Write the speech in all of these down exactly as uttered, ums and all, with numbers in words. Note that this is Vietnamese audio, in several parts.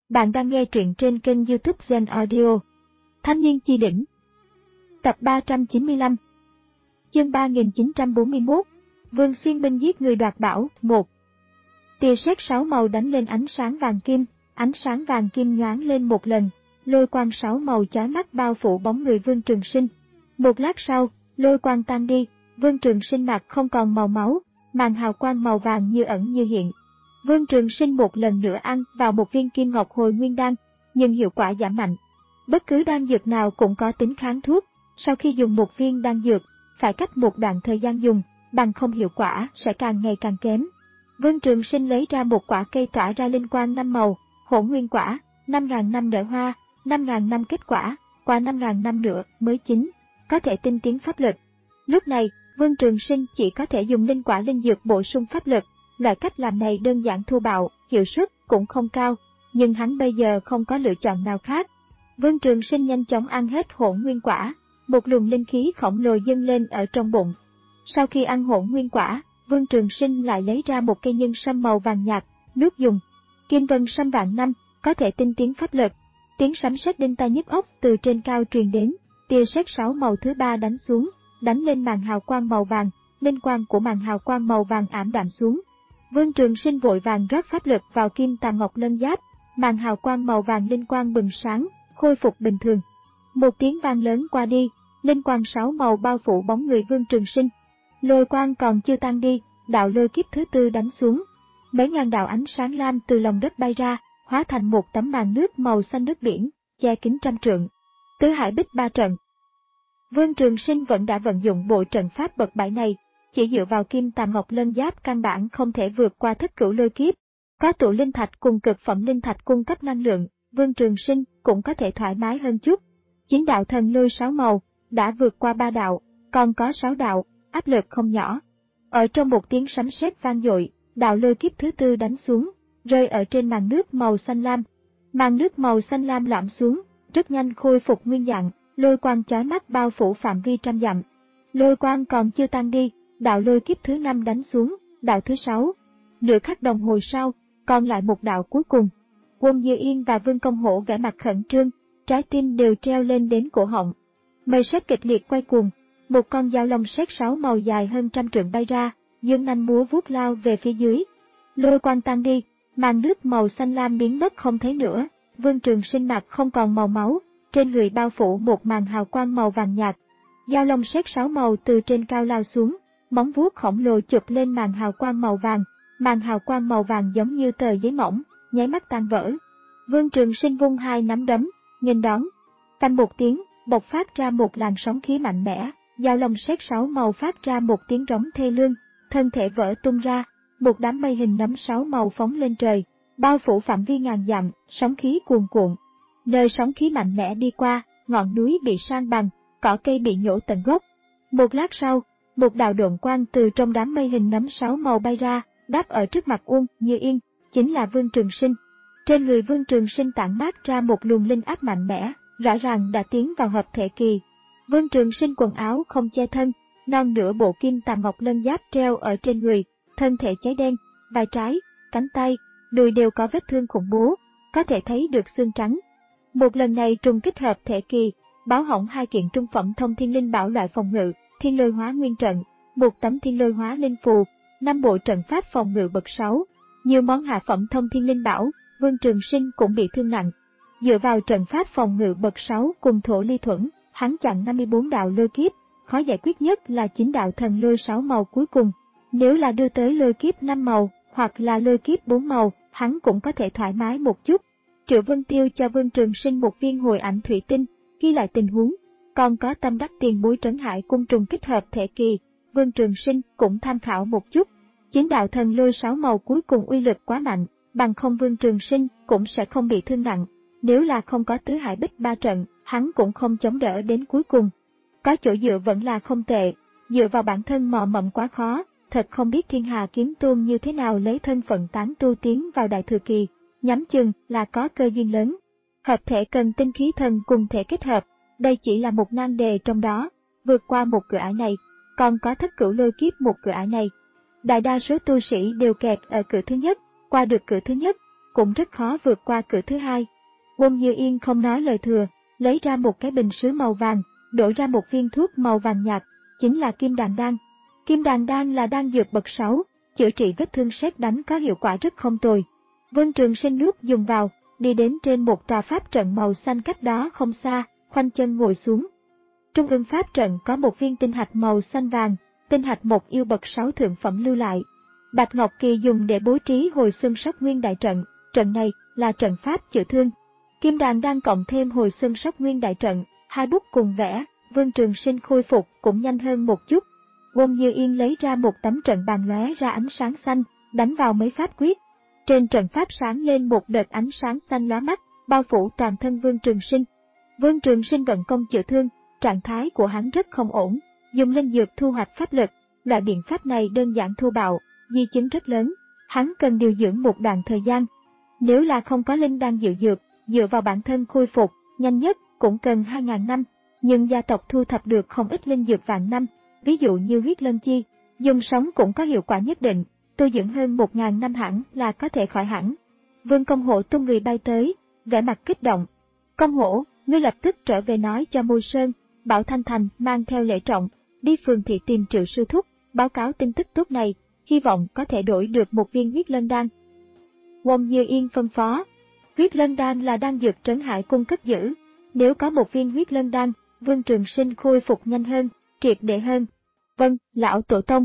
Bạn đang nghe truyện trên kênh YouTube Zen Audio. Thanh niên chi đỉnh. Tập ba trăm chín mươi lăm. Chương ba nghìn chín trăm bốn mươi mốt. Vương Xuyên binh giết người đoạt bảo. một. Tia sét sáu màu đánh lên ánh sáng vàng kim, ánh sáng vàng kim nhoáng lên một lần, lôi quang sáu màu chói mắt bao phủ bóng người Vương Trường Sinh. Một lát sau, lôi quang tan đi, Vương Trường Sinh mặt không còn màu máu, màn hào quang màu vàng như ẩn như hiện. Vương Trường Sinh một lần nữa ăn vào một viên kim ngọc hồi nguyên đan, nhưng hiệu quả giảm mạnh. Bất cứ đan dược nào cũng có tính kháng thuốc, sau khi dùng một viên đan dược, phải cách một đoạn thời gian dùng, bằng không hiệu quả sẽ càng ngày càng kém. Vương Trường Sinh lấy ra một quả cây tỏa ra linh quang năm màu, hỗn nguyên quả, năm ngàn năm nở hoa, năm ngàn năm kết quả, qua năm ngàn năm nữa mới chín, có thể tinh tiến pháp lực. Lúc này, Vương Trường Sinh chỉ có thể dùng linh quả linh dược bổ sung pháp lực. Loại cách làm này đơn giản thô bạo, hiệu suất cũng không cao, nhưng hắn bây giờ không có lựa chọn nào khác. Vương Trường Sinh nhanh chóng ăn hết hỗn nguyên quả, một luồng linh khí khổng lồ dâng lên ở trong bụng. Sau khi ăn hỗn nguyên quả, Vương Trường Sinh lại lấy ra một cây nhân sâm màu vàng nhạt, nước dùng. Kim vân sâm vạn năm, có thể tinh tiến pháp lực. Tiếng sấm sét đinh tai nhức óc từ trên cao truyền đến, tia sét sáu màu thứ ba đánh xuống, đánh lên màn hào quang màu vàng, linh quang của màn hào quang màu vàng ảm đạm xuống. Vương Trường Sinh vội vàng rót pháp lực vào kim tà ngọc lân giáp, màn hào quang màu vàng linh quang bừng sáng, khôi phục bình thường. Một tiếng vang lớn qua đi, linh quang sáu màu bao phủ bóng người Vương Trường Sinh. Lôi quang còn chưa tan đi, đạo lôi kiếp thứ tư đánh xuống. Mấy ngàn đạo ánh sáng lam từ lòng đất bay ra, hóa thành một tấm màn nước màu xanh nước biển, che kín trăm trượng. Tứ hải bích ba trận. Vương Trường Sinh vẫn đã vận dụng bộ trận pháp bậc bảy này. Chỉ dựa vào kim tà ngọc lân giáp căn bản không thể vượt qua thất cửu lôi kiếp. Có tụ linh thạch cùng cực phẩm linh thạch cung cấp năng lượng, Vương Trường Sinh cũng có thể thoải mái hơn chút. Chín đạo thần lôi sáu màu, đã vượt qua ba đạo, còn có sáu đạo, áp lực không nhỏ. Ở trong một tiếng sấm sét vang dội, đạo lôi kiếp thứ tư đánh xuống, rơi ở trên màn nước màu xanh lam. Màn nước màu xanh lam lõm xuống, rất nhanh khôi phục nguyên dạng, lôi quang chói mắt bao phủ phạm vi trăm dặm. Lôi quang còn chưa tan đi, đạo lôi kiếp thứ năm đánh xuống, đạo thứ sáu. Nửa khắc đồng hồ sau, còn lại một đạo cuối cùng. Quân Dư Yên và Vương Công Hổ vẻ mặt khẩn trương, trái tim đều treo lên đến cổ họng. Mây sét kịch liệt quay cuồng, một con dao long sét sáu màu dài hơn trăm trượng bay ra, dương nanh múa vuốt lao về phía dưới. Lôi quang tan đi, màn nước màu xanh lam biến mất không thấy nữa. Vương Trường Sinh mặt không còn màu máu, trên người bao phủ một màn hào quang màu vàng nhạt. Dao long sét sáu màu từ trên cao lao xuống. Móng vuốt khổng lồ chụp lên màn hào quang màu vàng, màn hào quang màu vàng giống như tờ giấy mỏng, nháy mắt tan vỡ. Vương Trường Sinh vung hai nắm đấm, nghênh đón. Phanh một tiếng, bộc phát ra một làn sóng khí mạnh mẽ, dao long sét sáu màu phát ra một tiếng rống thê lương, thân thể vỡ tung ra, một đám mây hình nấm sáu màu phóng lên trời, bao phủ phạm vi ngàn dặm, sóng khí cuồn cuộn. Nơi sóng khí mạnh mẽ đi qua, ngọn núi bị san bằng, cỏ cây bị nhổ tận gốc. Một lát sau, một đạo độn quang từ trong đám mây hình nấm sáu màu bay ra, đáp ở trước mặt Uông Như Yên, chính là Vương Trường Sinh. Trên người Vương Trường Sinh tản mát ra một luồng linh áp mạnh mẽ, rõ ràng đã tiến vào hợp thể kỳ. Vương Trường Sinh quần áo không che thân, non nửa bộ kim tà ngọc lân giáp treo ở trên người, thân thể cháy đen, vai trái, cánh tay, đùi đều có vết thương khủng bố, có thể thấy được xương trắng. Một lần này trùng kích hợp thể kỳ, báo hỏng hai kiện trung phẩm thông thiên linh bảo loại phòng ngự. Thiên lôi hóa nguyên trận, một tấm thiên lôi hóa linh phù, năm bộ trận pháp phòng ngự bậc sáu, nhiều món hạ phẩm thông thiên linh bảo, Vương Trường Sinh cũng bị thương nặng. Dựa vào trận pháp phòng ngự bậc sáu cùng thổ ly thuẫn, hắn chặn năm mươi bốn đạo lôi kiếp, khó giải quyết nhất là chín đạo thần lôi sáu màu cuối cùng. Nếu là đưa tới lôi kiếp năm màu, hoặc là lôi kiếp bốn màu, hắn cũng có thể thoải mái một chút. Triệu Vân Tiêu cho Vương Trường Sinh một viên hồi ảnh thủy tinh, ghi lại tình huống. Còn có tâm đắc tiền bối trấn hải cung trùng kích hợp thể kỳ, Vương Trường Sinh cũng tham khảo một chút. Chín đạo thần lôi sáu màu cuối cùng uy lực quá mạnh, bằng không Vương Trường Sinh cũng sẽ không bị thương nặng. Nếu là không có tứ hải bích ba trận, hắn cũng không chống đỡ đến cuối cùng. Có chỗ dựa vẫn là không tệ, dựa vào bản thân mò mẫm quá khó, thật không biết Thiên Hà Kiếm Tôn như thế nào lấy thân phận tán tu tiến vào đại thừa kỳ, nhắm chừng là có cơ duyên lớn. Hợp thể cần tinh khí thần cùng thể kết hợp. Đây chỉ là một nan đề trong đó, vượt qua một cửa ải này, còn có thất cửu lôi kiếp một cửa ải này. Đại đa số tu sĩ đều kẹt ở cửa thứ nhất, qua được cửa thứ nhất, cũng rất khó vượt qua cửa thứ hai. Uông Như Yên không nói lời thừa, lấy ra một cái bình sứ màu vàng, đổ ra một viên thuốc màu vàng nhạt, chính là kim đàn đan. Kim đàn đan là đan dược bậc sáu, chữa trị vết thương sét đánh có hiệu quả rất không tồi. Vương Trường Sinh nuốt dùng vào, đi đến trên một tòa pháp trận màu xanh cách đó không xa, khoanh chân ngồi xuống. Trung ương pháp trận có một viên tinh hạch màu xanh vàng, tinh hạch một yêu bậc sáu thượng phẩm lưu lại. Bạch Ngọc Kỳ dùng để bố trí hồi xuân sóc nguyên đại trận, trận này là trận pháp chữa thương. Kim đàn đang cộng thêm hồi xuân sóc nguyên đại trận, hai bút cùng vẽ, Vương Trường Sinh khôi phục cũng nhanh hơn một chút. Uông Như Yên lấy ra một tấm trận bàn lóe ra ánh sáng xanh, đánh vào mấy pháp quyết. Trên trận pháp sáng lên một đợt ánh sáng xanh lóa mắt, bao phủ toàn thân Vương Trường Sinh. Vương Trường Sinh vận công chữa thương, trạng thái của hắn rất không ổn, dùng linh dược thu hoạch pháp lực, loại biện pháp này đơn giản thô bạo, di chứng rất lớn, hắn cần điều dưỡng một đoạn thời gian. Nếu là không có linh đan dự dược, dựa vào bản thân khôi phục, nhanh nhất cũng cần hai ngàn năm, nhưng gia tộc thu thập được không ít linh dược vạn năm, ví dụ như huyết lân chi, dùng sống cũng có hiệu quả nhất định, tu dưỡng hơn một ngàn năm hẳn là có thể khỏi hẳn. Vương Công Hổ tung người bay tới, vẻ mặt kích động. Công Hổ, ngươi lập tức trở về nói cho Môi Sơn, bảo Thanh Thành mang theo lễ trọng, đi phường thị tìm Triệu sư thúc, báo cáo tin tức tốt này, hy vọng có thể đổi được một viên huyết lân đan. Uông Như Yên phân phó, huyết lân đan là đan dược Trấn Hải cung cất giữ, nếu có một viên huyết lân đan, Vương Trường Sinh khôi phục nhanh hơn, triệt để hơn. Vâng, lão tổ tông.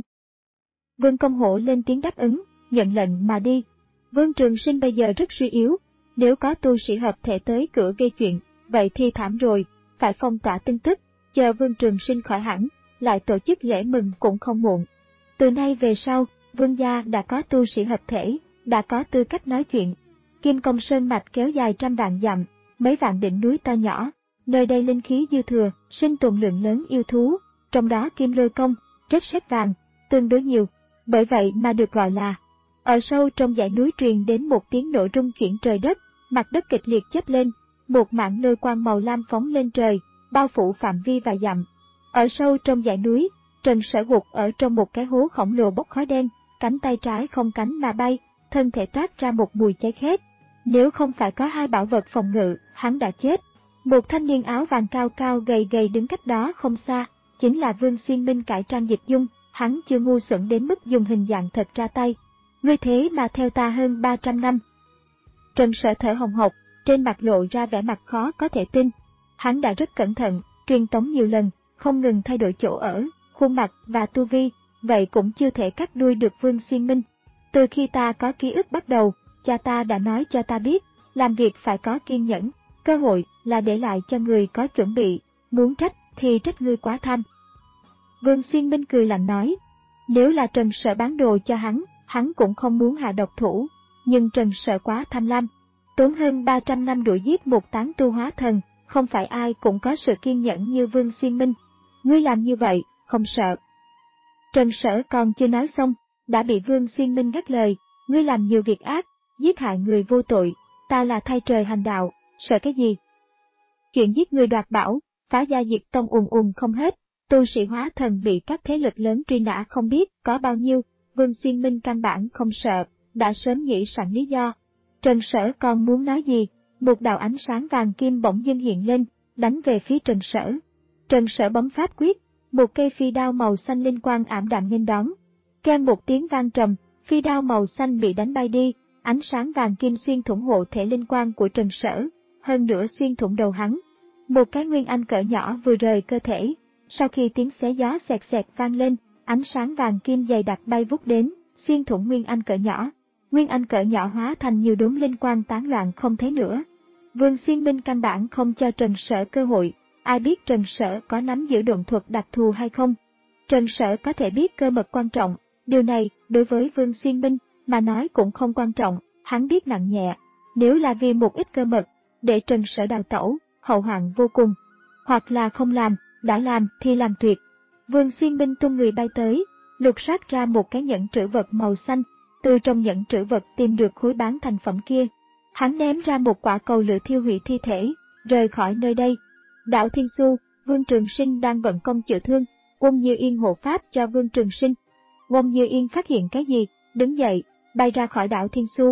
Vương Công Hổ lên tiếng đáp ứng, nhận lệnh mà đi. Vương Trường Sinh bây giờ rất suy yếu, nếu có tu sĩ hợp thể tới cửa gây chuyện, vậy thì thảm rồi, phải phong tỏa tin tức, chờ Vương Trường Sinh khỏi hẳn, lại tổ chức lễ mừng cũng không muộn. Từ nay về sau, Vương gia đã có tu sĩ hợp thể, đã có tư cách nói chuyện. Kim Công Sơn mạch kéo dài trăm vạn dặm, mấy vạn đỉnh núi to nhỏ, nơi đây linh khí dư thừa, sinh tồn lượng lớn yêu thú, trong đó kim lôi công, trết sét vàng, tương đối nhiều, bởi vậy mà được gọi là. Ở sâu trong dãy núi truyền đến một tiếng nổ rung chuyển trời đất, mặt đất kịch liệt chớp lên, một mảng lôi quang màu lam phóng lên trời, bao phủ phạm vi vài dặm. Ở sâu trong dãy núi, Trần Sở gục ở trong một cái hố khổng lồ bốc khói đen, cánh tay trái không cánh mà bay, thân thể toát ra một mùi cháy khét. Nếu không phải có hai bảo vật phòng ngự, hắn đã chết. Một thanh niên áo vàng cao cao gầy gầy đứng cách đó không xa, chính là Vương Xuyên Minh cải trang dịch dung, hắn chưa ngu xuẩn đến mức dùng hình dạng thật ra tay. Ngươi thế mà theo ta hơn ba trăm năm. Trần Sở thở hồng hộc, trên mặt lộ ra vẻ mặt khó có thể tin. Hắn đã rất cẩn thận, truyền tống nhiều lần, không ngừng thay đổi chỗ ở, khuôn mặt và tu vi, vậy cũng chưa thể cắt đuôi được Vương Xuyên Minh. Từ khi ta có ký ức bắt đầu, cha ta đã nói cho ta biết, làm việc phải có kiên nhẫn, cơ hội là để lại cho người có chuẩn bị, muốn trách thì trách ngươi quá tham. Vương Xuyên Minh cười lạnh nói, nếu là Trần Sở bán đồ cho hắn, hắn cũng không muốn hạ độc thủ, nhưng Trần Sở quá tham lam, tốn hơn ba trăm năm đuổi giết một tán tu hóa thần, không phải ai cũng có sự kiên nhẫn như Vương Xuyên Minh. Ngươi làm như vậy, không sợ. Trần Sở còn chưa nói xong, đã bị Vương Xuyên Minh ngắt lời, ngươi làm nhiều việc ác, giết hại người vô tội, ta là thay trời hành đạo, sợ cái gì? Chuyện giết người đoạt bảo, phá gia diệt tông ùn ùn không hết, tu sĩ hóa thần bị các thế lực lớn truy nã không biết có bao nhiêu, Vương Xuyên Minh căn bản không sợ, đã sớm nghĩ sẵn lý do. Trần Sở còn muốn nói gì, một đạo ánh sáng vàng kim bỗng dưng hiện lên, đánh về phía Trần Sở. Trần Sở bấm pháp quyết, một cây phi đao màu xanh linh quang ảm đạm nghênh đón. Keng một tiếng vang trầm, phi đao màu xanh bị đánh bay đi, ánh sáng vàng kim xuyên thủng hộ thể linh quang của Trần Sở, hơn nữa xuyên thủng đầu hắn. Một cái nguyên anh cỡ nhỏ vừa rời cơ thể, sau khi tiếng xé gió xẹt xẹt vang lên, ánh sáng vàng kim dày đặc bay vút đến, xuyên thủng nguyên anh cỡ nhỏ. Nguyên anh cỡ nhỏ hóa thành nhiều đốm linh quang tán loạn không thấy nữa. Vương Xuyên Minh căn bản không cho Trần Sở cơ hội, ai biết Trần Sở có nắm giữ độn thuật đặc thù hay không. Trần Sở có thể biết cơ mật quan trọng, điều này đối với Vương Xuyên Minh mà nói cũng không quan trọng, hắn biết nặng nhẹ. Nếu là vì một ít cơ mật, để Trần Sở đào tẩu, hậu hoạn vô cùng. Hoặc là không làm, đã làm thì làm tuyệt. Vương Xuyên Minh tung người bay tới, lục soát ra một cái nhẫn trữ vật màu xanh, từ trong nhẫn trữ vật tìm được khối bán thành phẩm kia. Hắn ném ra một quả cầu lửa thiêu hủy thi thể, rời khỏi nơi đây. Đảo Thiên Xu, Vương Trường Sinh đang vận công chữa thương, Uông Như Yên hộ pháp cho Vương Trường Sinh. Uông Như Yên phát hiện cái gì, đứng dậy, bay ra khỏi đảo Thiên Xu.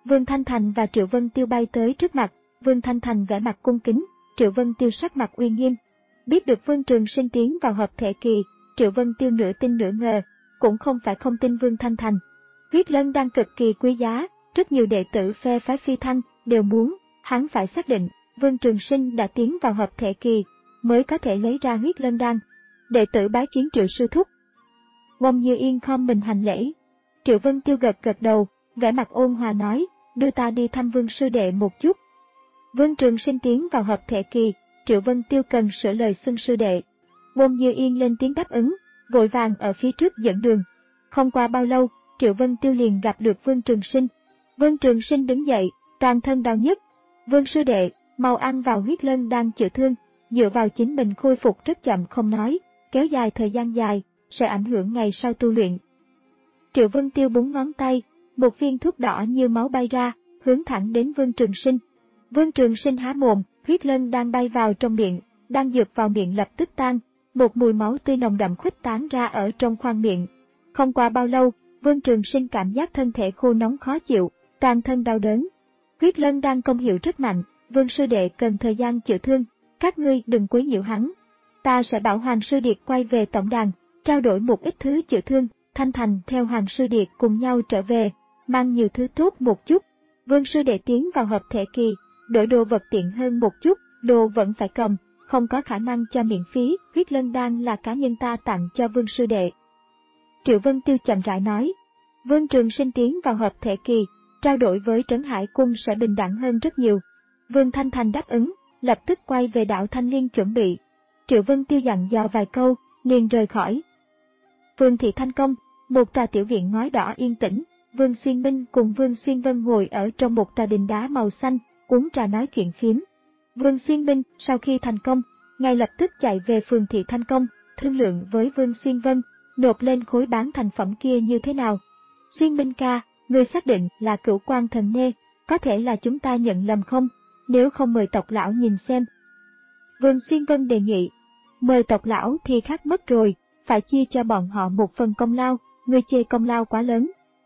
Vương Thanh Thành và Triệu Vân Tiêu bay tới trước mặt, Vương Thanh Thành vẻ mặt cung kính, Triệu Vân Tiêu sắc mặt uy nghiêm. Biết được Vương Trường Sinh tiến vào hợp thể kỳ, Triệu Vân Tiêu nửa tin nửa ngờ, cũng không phải không tin Vương Thanh Thành. Huyết lân đang cực kỳ quý giá, rất nhiều đệ tử phe phái Phi Thăng đều muốn, hắn phải xác định Vương Trường Sinh đã tiến vào hợp thể kỳ, mới có thể lấy ra huyết lân đan. Đệ tử bái kiến Triệu sư thúc. Ngông Như Yên khom mình hành lễ. Triệu Vân Tiêu gật gật đầu, vẻ mặt ôn hòa nói, đưa ta đi thăm Vương sư đệ một chút. Vương Trường Sinh tiến vào hợp thể kỳ, Triệu Vân Tiêu cần sửa lời xưng sư đệ. Ngông Như Yên lên tiếng đáp ứng, vội vàng ở phía trước dẫn đường. Không qua bao lâu, Triệu Vân Tiêu liền gặp được Vương Trường Sinh. Vương Trường Sinh đứng dậy, toàn thân đau nhức. Vương sư đệ, mau ăn vào huyết lân đang chữa thương, dựa vào chính mình khôi phục rất chậm không nói, kéo dài thời gian dài, sẽ ảnh hưởng ngày sau tu luyện. Triệu Vân Tiêu búng ngón tay, một viên thuốc đỏ như máu bay ra, hướng thẳng đến Vương Trường Sinh. Vương Trường Sinh há mồm, huyết lân đang bay vào trong miệng, đang dược vào miệng lập tức tan, một mùi máu tươi nồng đậm khuếch tán ra ở trong khoang miệng. Không qua bao lâu, Vương Trường Sinh cảm giác thân thể khô nóng khó chịu, toàn thân đau đớn. Huyết lân đang công hiệu rất mạnh, Vương sư đệ cần thời gian chữa thương, các ngươi đừng quấy nhiễu hắn. Ta sẽ bảo Hoàng sư điệt quay về tổng đàn, trao đổi một ít thứ chữa thương, Thanh Thành theo Hoàng sư điệt cùng nhau trở về, mang nhiều thứ tốt một chút. Vương sư đệ tiến vào hợp thể kỳ, đổi đồ vật tiện hơn một chút, đồ vẫn phải cầm, không có khả năng cho miễn phí, huyết lân đan là cá nhân ta tặng cho Vương sư đệ. Triệu Vân Tiêu chậm rãi nói, Vương Trường Sinh tiến vào hợp thể kỳ, trao đổi với Trấn Hải Cung sẽ bình đẳng hơn rất nhiều. Vương Thanh Thành đáp ứng, lập tức quay về đạo Thanh Liên chuẩn bị. Triệu Vân Tiêu dặn dò vài câu, liền rời khỏi. Vương thị Thanh Công, một tòa tiểu viện ngói đỏ yên tĩnh, Vương Xuyên Minh cùng Vương Xuyên Vân ngồi ở trong một tòa đình đá màu xanh, uống trà nói chuyện phiếm. Vương Xuyên Minh sau khi thành công, ngay lập tức chạy về phường thị Thanh Công, thương lượng với Vương Xuyên Vân, nộp lên khối bán thành phẩm kia như thế nào. Xuyên Minh ca, người xác định là Cửu Quan Thần Nê, có thể là chúng ta nhận lầm không? Nếu không mời tộc lão nhìn xem. Vương Xuyên Vân đề nghị, mời tộc lão thì khác mất rồi, phải chia cho bọn họ một phần công lao, người chê công lao quá lớn.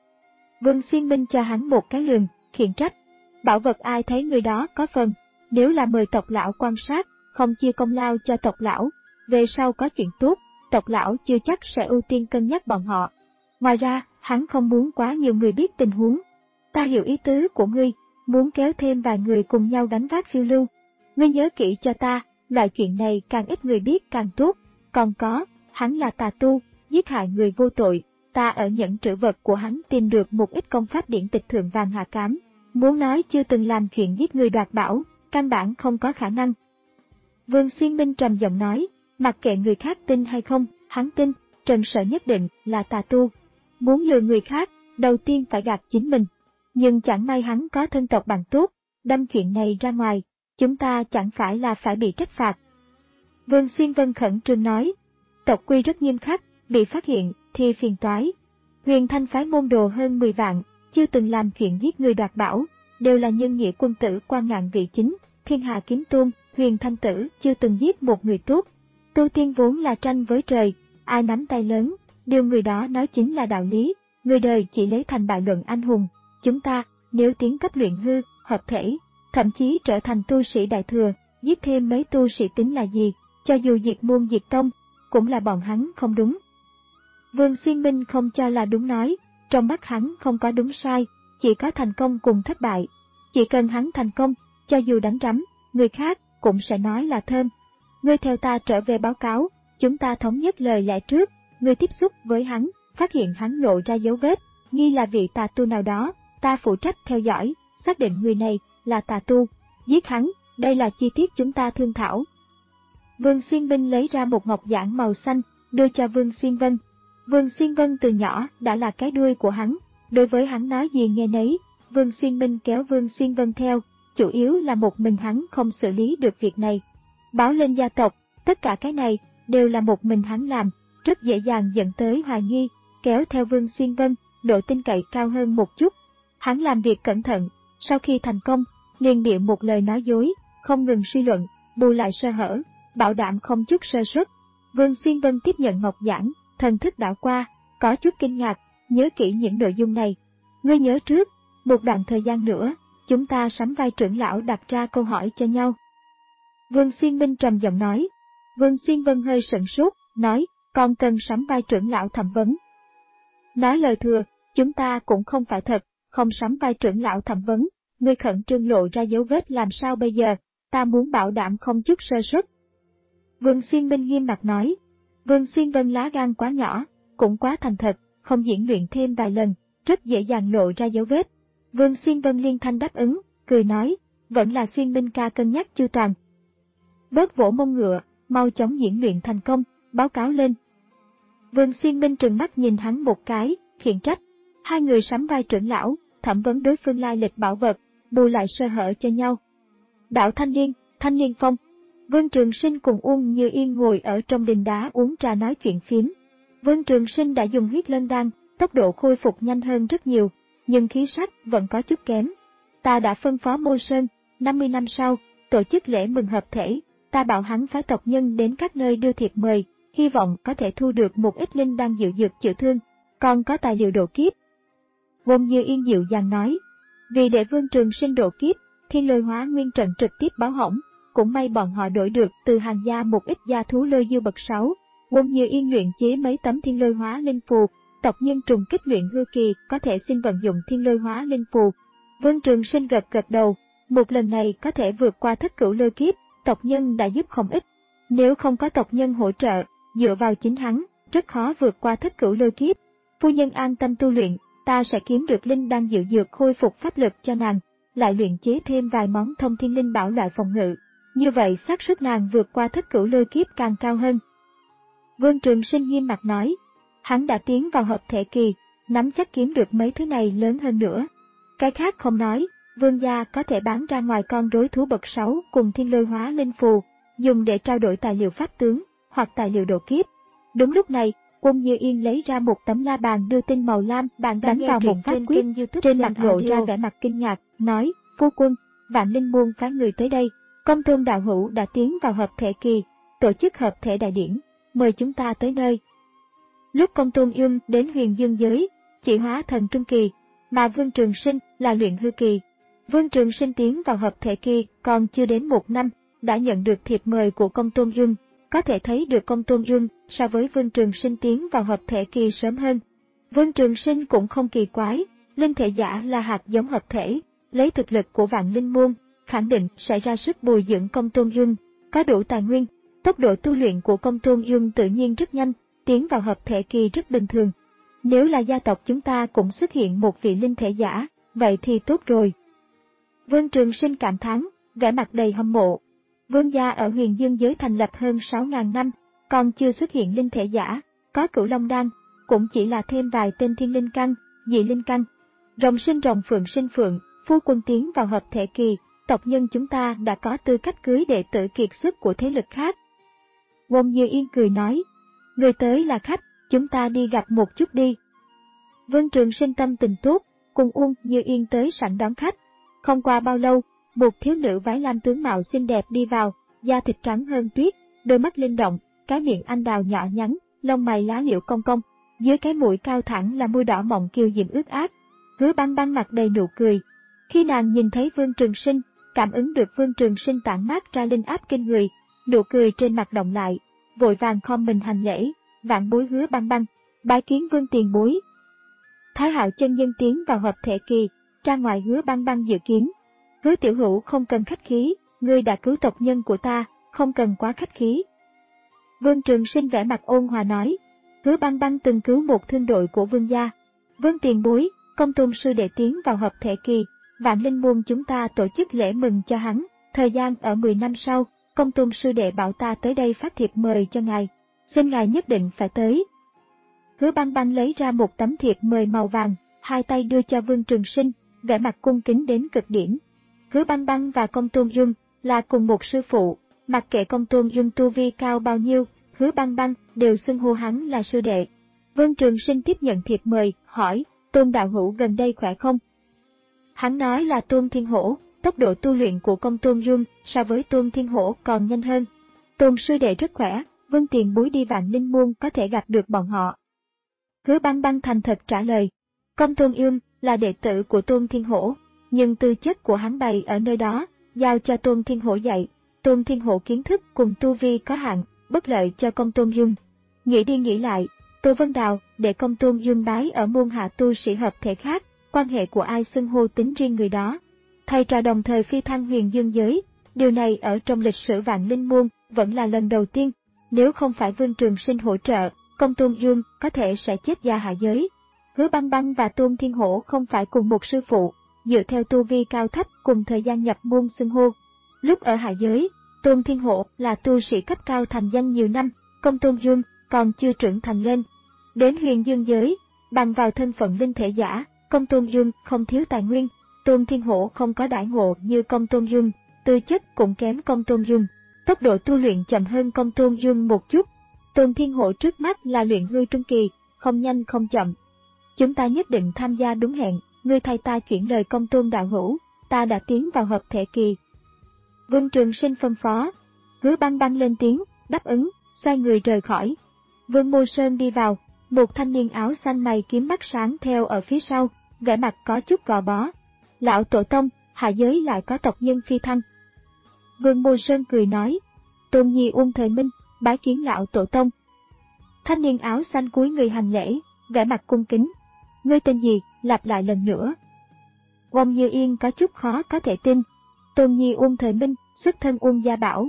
Vương Xuyên Minh cho hắn một cái lườm, khiển trách, bảo vật ai thấy người đó có phần, nếu là mời tộc lão quan sát, không chia công lao cho tộc lão, về sau có chuyện tốt, tộc lão chưa chắc sẽ ưu tiên cân nhắc bọn họ. Ngoài ra, hắn không muốn quá nhiều người biết tình huống. Ta hiểu ý tứ của ngươi, muốn kéo thêm vài người cùng nhau gánh vác phiêu lưu. Ngươi nhớ kỹ cho ta, loại chuyện này càng ít người biết càng tốt. Còn có, hắn là tà tu, giết hại người vô tội, ta ở nhẫn trữ vật của hắn tìm được một ít công pháp điển tịch thượng vàng hạ cám. Muốn nói chưa từng làm chuyện giết người đoạt bảo, căn bản không có khả năng. Vương Xuyên Minh trầm giọng nói, mặc kệ người khác tin hay không, hắn tin, Trần Sở nhất định là tà tu. Muốn lừa người khác, đầu tiên phải gạt chính mình. Nhưng chẳng may hắn có thân tộc bạn tốt, đâm chuyện này ra ngoài, chúng ta chẳng phải là phải bị trách phạt. Vương Xuyên Vân khẩn trương nói, tộc quy rất nghiêm khắc, bị phát hiện thì phiền toái. Huyền Thanh phái môn đồ hơn mười vạn, chưa từng làm chuyện giết người đoạt bảo, đều là nhân nghĩa quân tử quan ngạn vị chính, thiên hạ kiếm tôn, Huyền Thanh tử chưa từng giết một người tốt. Tu tiên vốn là tranh với trời, ai nắm tay lớn, điều người đó nói chính là đạo lý, người đời chỉ lấy thành bại luận anh hùng. Chúng ta, nếu tiến cấp luyện hư, hợp thể, thậm chí trở thành tu sĩ đại thừa, giết thêm mấy tu sĩ tính là gì, cho dù diệt môn diệt tông, cũng là bọn hắn không đúng. Vương Xuyên Minh không cho là đúng nói, trong mắt hắn không có đúng sai, chỉ có thành công cùng thất bại. Chỉ cần hắn thành công, cho dù đánh rắm, người khác cũng sẽ nói là thơm. Ngươi theo ta trở về báo cáo, chúng ta thống nhất lời lẽ trước, ngươi tiếp xúc với hắn, phát hiện hắn lộ ra dấu vết, nghi là vị tà tu nào đó, ta phụ trách theo dõi, xác định người này là tà tu, giết hắn, đây là chi tiết chúng ta thương thảo. Vương Xuyên Minh lấy ra một ngọc giản màu xanh, đưa cho Vương Xuyên Vân. Vương Xuyên Vân từ nhỏ đã là cái đuôi của hắn, đối với hắn nói gì nghe nấy, Vương Xuyên Minh kéo Vương Xuyên Vân theo, chủ yếu là một mình hắn không xử lý được việc này. Báo lên gia tộc, tất cả cái này đều là một mình hắn làm, rất dễ dàng dẫn tới hoài nghi, kéo theo Vương Xuyên Vân, độ tin cậy cao hơn một chút. Hắn làm việc cẩn thận, sau khi thành công, liền bịa một lời nói dối, không ngừng suy luận, bù lại sơ hở, bảo đảm không chút sơ suất. Vương Xuyên Vân tiếp nhận ngọc giản, thần thức đảo qua, có chút kinh ngạc, nhớ kỹ những nội dung này. Ngươi nhớ trước, một đoạn thời gian nữa, chúng ta sắm vai trưởng lão đặt ra câu hỏi cho nhau. Vương Xuyên Minh trầm giọng nói. Vương Xuyên Vân hơi sửng sốt, nói, còn cần sắm vai trưởng lão thẩm vấn. Nói lời thừa, chúng ta cũng không phải thật, không sắm vai trưởng lão thẩm vấn, ngươi khẩn trương lộ ra dấu vết làm sao bây giờ, ta muốn bảo đảm không chút sơ suất. Vương Xuyên Minh nghiêm mặt nói. Vương Xuyên Vân lá gan quá nhỏ, cũng quá thành thật, không diễn luyện thêm vài lần, rất dễ dàng lộ ra dấu vết. Vương Xuyên Vân liên thanh đáp ứng, cười nói, vẫn là Xuyên Minh ca cân nhắc chu toàn. Bớt vỗ mông ngựa, mau chóng diễn luyện thành công, báo cáo lên. Vương Xuyên Minh trừng mắt nhìn hắn một cái, khiển trách. Hai người sắm vai trưởng lão, thẩm vấn đối phương lai lịch bảo vật, bù lại sơ hở cho nhau. Đảo Thanh Liên, Thanh Liên Phong. Vương Trường Sinh cùng Uông Như Yên ngồi ở trong đình đá uống trà nói chuyện phiếm. Vương Trường Sinh đã dùng huyết lân đan, tốc độ khôi phục nhanh hơn rất nhiều, nhưng khí sắc vẫn có chút kém. Ta đã phân phó Mô Sơn, năm mươi năm sau, tổ chức lễ mừng hợp thể, ta bảo hắn phái tộc nhân đến các nơi đưa thiệp mời, hy vọng có thể thu được một ít linh đan dự dược chữa thương, còn có tài liệu độ kiếp. Uông Như Yên dịu dàng nói, vì để Vương Trường Sinh độ kiếp, Thiên Lôi Hóa Nguyên trận trực tiếp báo hỏng, cũng may bọn họ đổi được từ hàng gia một ít gia thú lôi dư bậc sáu. Uông Như Yên luyện chế mấy tấm Thiên Lôi Hóa Linh Phù, tộc nhân trùng kích luyện hư kỳ có thể xin vận dụng Thiên Lôi Hóa Linh Phù. Vương Trường Sinh gật gật đầu, một lần này có thể vượt qua thất cửu lôi kiếp, tộc nhân đã giúp không ít. Nếu không có tộc nhân hỗ trợ, dựa vào chính hắn, rất khó vượt qua thất cửu lôi kiếp. Phu nhân an tâm tu luyện, ta sẽ kiếm được linh đan dự dược khôi phục pháp lực cho nàng, lại luyện chế thêm vài món thông thiên linh bảo loại phòng ngự. Như vậy xác suất nàng vượt qua thất cửu lôi kiếp càng cao hơn. Vương Trường Sinh nghiêm mặt nói, hắn đã tiến vào hợp thể kỳ, nắm chắc kiếm được mấy thứ này lớn hơn nữa. Cái khác không nói, Vương gia có thể bán ra ngoài con rối thú bậc sáu cùng Thiên Lôi Hóa Linh Phù, dùng để trao đổi tài liệu pháp tướng, hoặc tài liệu độ kiếp. Đúng lúc này, Uông Như Yên lấy ra một tấm la bàn đưa tin màu lam, bạn đánh vào một pháp quyết, trên mặt lộ ra vẻ mặt kinh ngạc, nói, phu quân, Vạn Linh Môn phái người tới đây, Công Tôn đạo hữu đã tiến vào hợp thể kỳ, tổ chức hợp thể đại điển, mời chúng ta tới nơi. Lúc Công Tôn Yum đến Huyền Dương giới, chỉ hóa thần trung kỳ, mà Vương Trường Sinh là luyện hư kỳ. Vương Trường Sinh tiến vào hợp thể kỳ còn chưa đến một năm, đã nhận được thiệp mời của Công Tôn Yum, có thể thấy được Công Tôn Yum so với Vương Trường Sinh tiến vào hợp thể kỳ sớm hơn. Vương Trường Sinh cũng không kỳ quái, linh thể giả là hạt giống hợp thể, lấy thực lực của Vạn Linh Môn, khẳng định sẽ ra sức bồi dưỡng Công Tôn Yum, có đủ tài nguyên, tốc độ tu luyện của Công Tôn Yum tự nhiên rất nhanh, tiến vào hợp thể kỳ rất bình thường. Nếu là gia tộc chúng ta cũng xuất hiện một vị linh thể giả, vậy thì tốt rồi. Vương Trường Sinh cảm thán, vẻ mặt đầy hâm mộ. Vương gia ở Huyền Dương giới thành lập hơn sáu nghìn năm, còn chưa xuất hiện linh thể giả, có Cửu Long Đan, cũng chỉ là thêm vài tên thiên linh căn, dị linh căn. Rồng sinh rồng, phượng sinh phượng, phu quân tiến vào hợp thể kỳ, tộc nhân chúng ta đã có tư cách cưới đệ tử kiệt xuất của thế lực khác. Uông Như Yên cười nói, người tới là khách, chúng ta đi gặp một chút đi. Vương Trường Sinh tâm tình tốt, cùng Uông Như Yên tới sảnh đón khách. Không qua bao lâu, một thiếu nữ váy lam tướng mạo xinh đẹp đi vào, da thịt trắng hơn tuyết, đôi mắt linh động, cái miệng anh đào nhỏ nhắn, lông mày lá liễu cong cong, dưới cái mũi cao thẳng là môi đỏ mọng kiều diễm ướt át. Hứa Băng Băng mặt đầy nụ cười. Khi nàng nhìn thấy Vương Trường Sinh, cảm ứng được Vương Trường Sinh tản mát ra linh áp kinh người, nụ cười trên mặt động lại, vội vàng khom mình hành lễ, vạn bối Hứa Băng Băng, bái kiến Vương tiền bối. Thái Hạo chân nhân tiến vào hợp thể kỳ, ra ngoài Hứa Băng Băng dự kiến. Hứa tiểu hữu không cần khách khí, ngươi đã cứu tộc nhân của ta, không cần quá khách khí. Vương Trường Sinh vẻ mặt ôn hòa nói, Hứa Băng Băng từng cứu một thương đội của Vương gia. Vương tiền bối, Công Tôn sư đệ tiến vào hợp thể kỳ, Vạn Linh Môn chúng ta tổ chức lễ mừng cho hắn, thời gian ở mười năm sau, Công Tôn sư đệ bảo ta tới đây phát thiệp mời cho ngài, xin ngài nhất định phải tới. Hứa Băng Băng lấy ra một tấm thiệp mời màu vàng, hai tay đưa cho Vương Trường Sinh, vẻ mặt cung kính đến cực điểm. Hứa Băng Băng và Công Tôn Dung là cùng một sư phụ, mặc kệ Công Tôn Dung tu vi cao bao nhiêu, Hứa Băng Băng đều xưng hô hắn là sư đệ. Vương Trường Sinh tiếp nhận thiệp mời, hỏi, Tôn đạo hữu gần đây khỏe không? Hắn nói là Tôn Thiên Hổ, tốc độ tu luyện của Công Tôn Dung so với Tôn Thiên Hổ còn nhanh hơn. Tôn sư đệ rất khỏe, Vương tiền bối đi Vạn Linh Môn có thể gặp được bọn họ. Hứa Băng Băng thành thật trả lời. Công Tôn Dung là đệ tử của Tôn Thiên Hổ, nhưng tư chất của hắn bày ở nơi đó, giao cho Tôn Thiên Hổ dạy. Tôn Thiên Hổ kiến thức cùng tu vi có hạn, bất lợi cho Công Tôn Dung. Nghĩ đi nghĩ lại, Tô Vân Đào để Công Tôn Dung bái ở môn hạ tu sĩ hợp thể khác, quan hệ của ai xưng hô tính riêng người đó. Thầy trò đồng thời phi thăng huyền dương giới, điều này ở trong lịch sử Vạn Linh môn vẫn là lần đầu tiên. Nếu không phải Vương Trường Sinh hỗ trợ, Công Tôn Dung có thể sẽ chết gia hạ giới. Hứa Băng Băng và Tôn Thiên Hổ không phải cùng một sư phụ, dựa theo tu vi cao thấp cùng thời gian nhập môn xưng hô. Lúc ở hạ giới, Tôn Thiên Hổ là tu sĩ cấp cao thành danh nhiều năm, Công Tôn Dung còn chưa trưởng thành lên. Đến huyền dương giới, bằng vào thân phận linh thể giả, Công Tôn Dung không thiếu tài nguyên, Tôn Thiên Hổ không có đãi ngộ như Công Tôn Dung, tư chất cũng kém Công Tôn Dung, tốc độ tu luyện chậm hơn Công Tôn Dung một chút. Tôn Thiên Hổ trước mắt là luyện hư trung kỳ, không nhanh không chậm. Chúng ta nhất định tham gia đúng hẹn, ngươi thay ta chuyển lời Công Tôn đạo hữu, ta đã tiến vào hợp thể kỳ. Vương Trường Sinh phân phó, Hứa Băng Băng lên tiếng, đáp ứng, xoay người rời khỏi. Vương Mô Sơn đi vào, một thanh niên áo xanh mày kiếm mắt sáng theo ở phía sau, vẻ mặt có chút gò bó. Lão tổ tông, hạ giới lại có tộc nhân phi thăng. Vương Mô Sơn cười nói, Tôn Nhi Uông Thời Minh, bái kiến lão tổ tông. Thanh niên áo xanh cúi người hành lễ, vẻ mặt cung kính. Ngươi tên gì, lặp lại lần nữa. Uông Như Yên có chút khó có thể tin. Tôn Nhi Uông Thời Minh, xuất thân Uông Gia Bảo.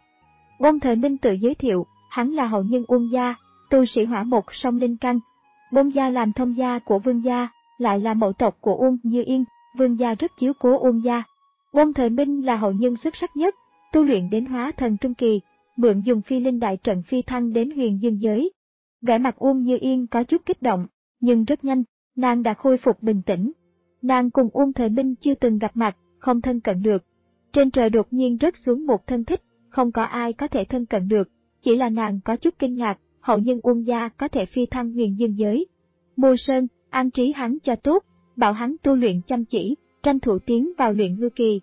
Uông Thời Minh tự giới thiệu, hắn là hậu nhân Uông Gia, tu sĩ hỏa một song linh căn. Uông Gia làm thông gia của Vương Gia, lại là mẫu tộc của Uông Như Yên, Vương Gia rất chiếu cố Uông Gia. Uông Thời Minh là hậu nhân xuất sắc nhất, tu luyện đến hóa thần trung kỳ, mượn dùng phi linh đại trận phi thăng đến huyền dương giới. Vẻ mặt Uông Như Yên có chút kích động, nhưng rất nhanh, nàng đã khôi phục bình tĩnh. Nàng cùng Uông Thời Minh chưa từng gặp mặt, không thân cận được. Trên trời đột nhiên rớt xuống một thân thích, không có ai có thể thân cận được, chỉ là nàng có chút kinh ngạc, hậu nhân Uông Gia có thể phi thăng huyền dương giới. Mô Sơn, an trí hắn cho tốt, bảo hắn tu luyện chăm chỉ, tranh thủ tiến vào luyện hư kỳ.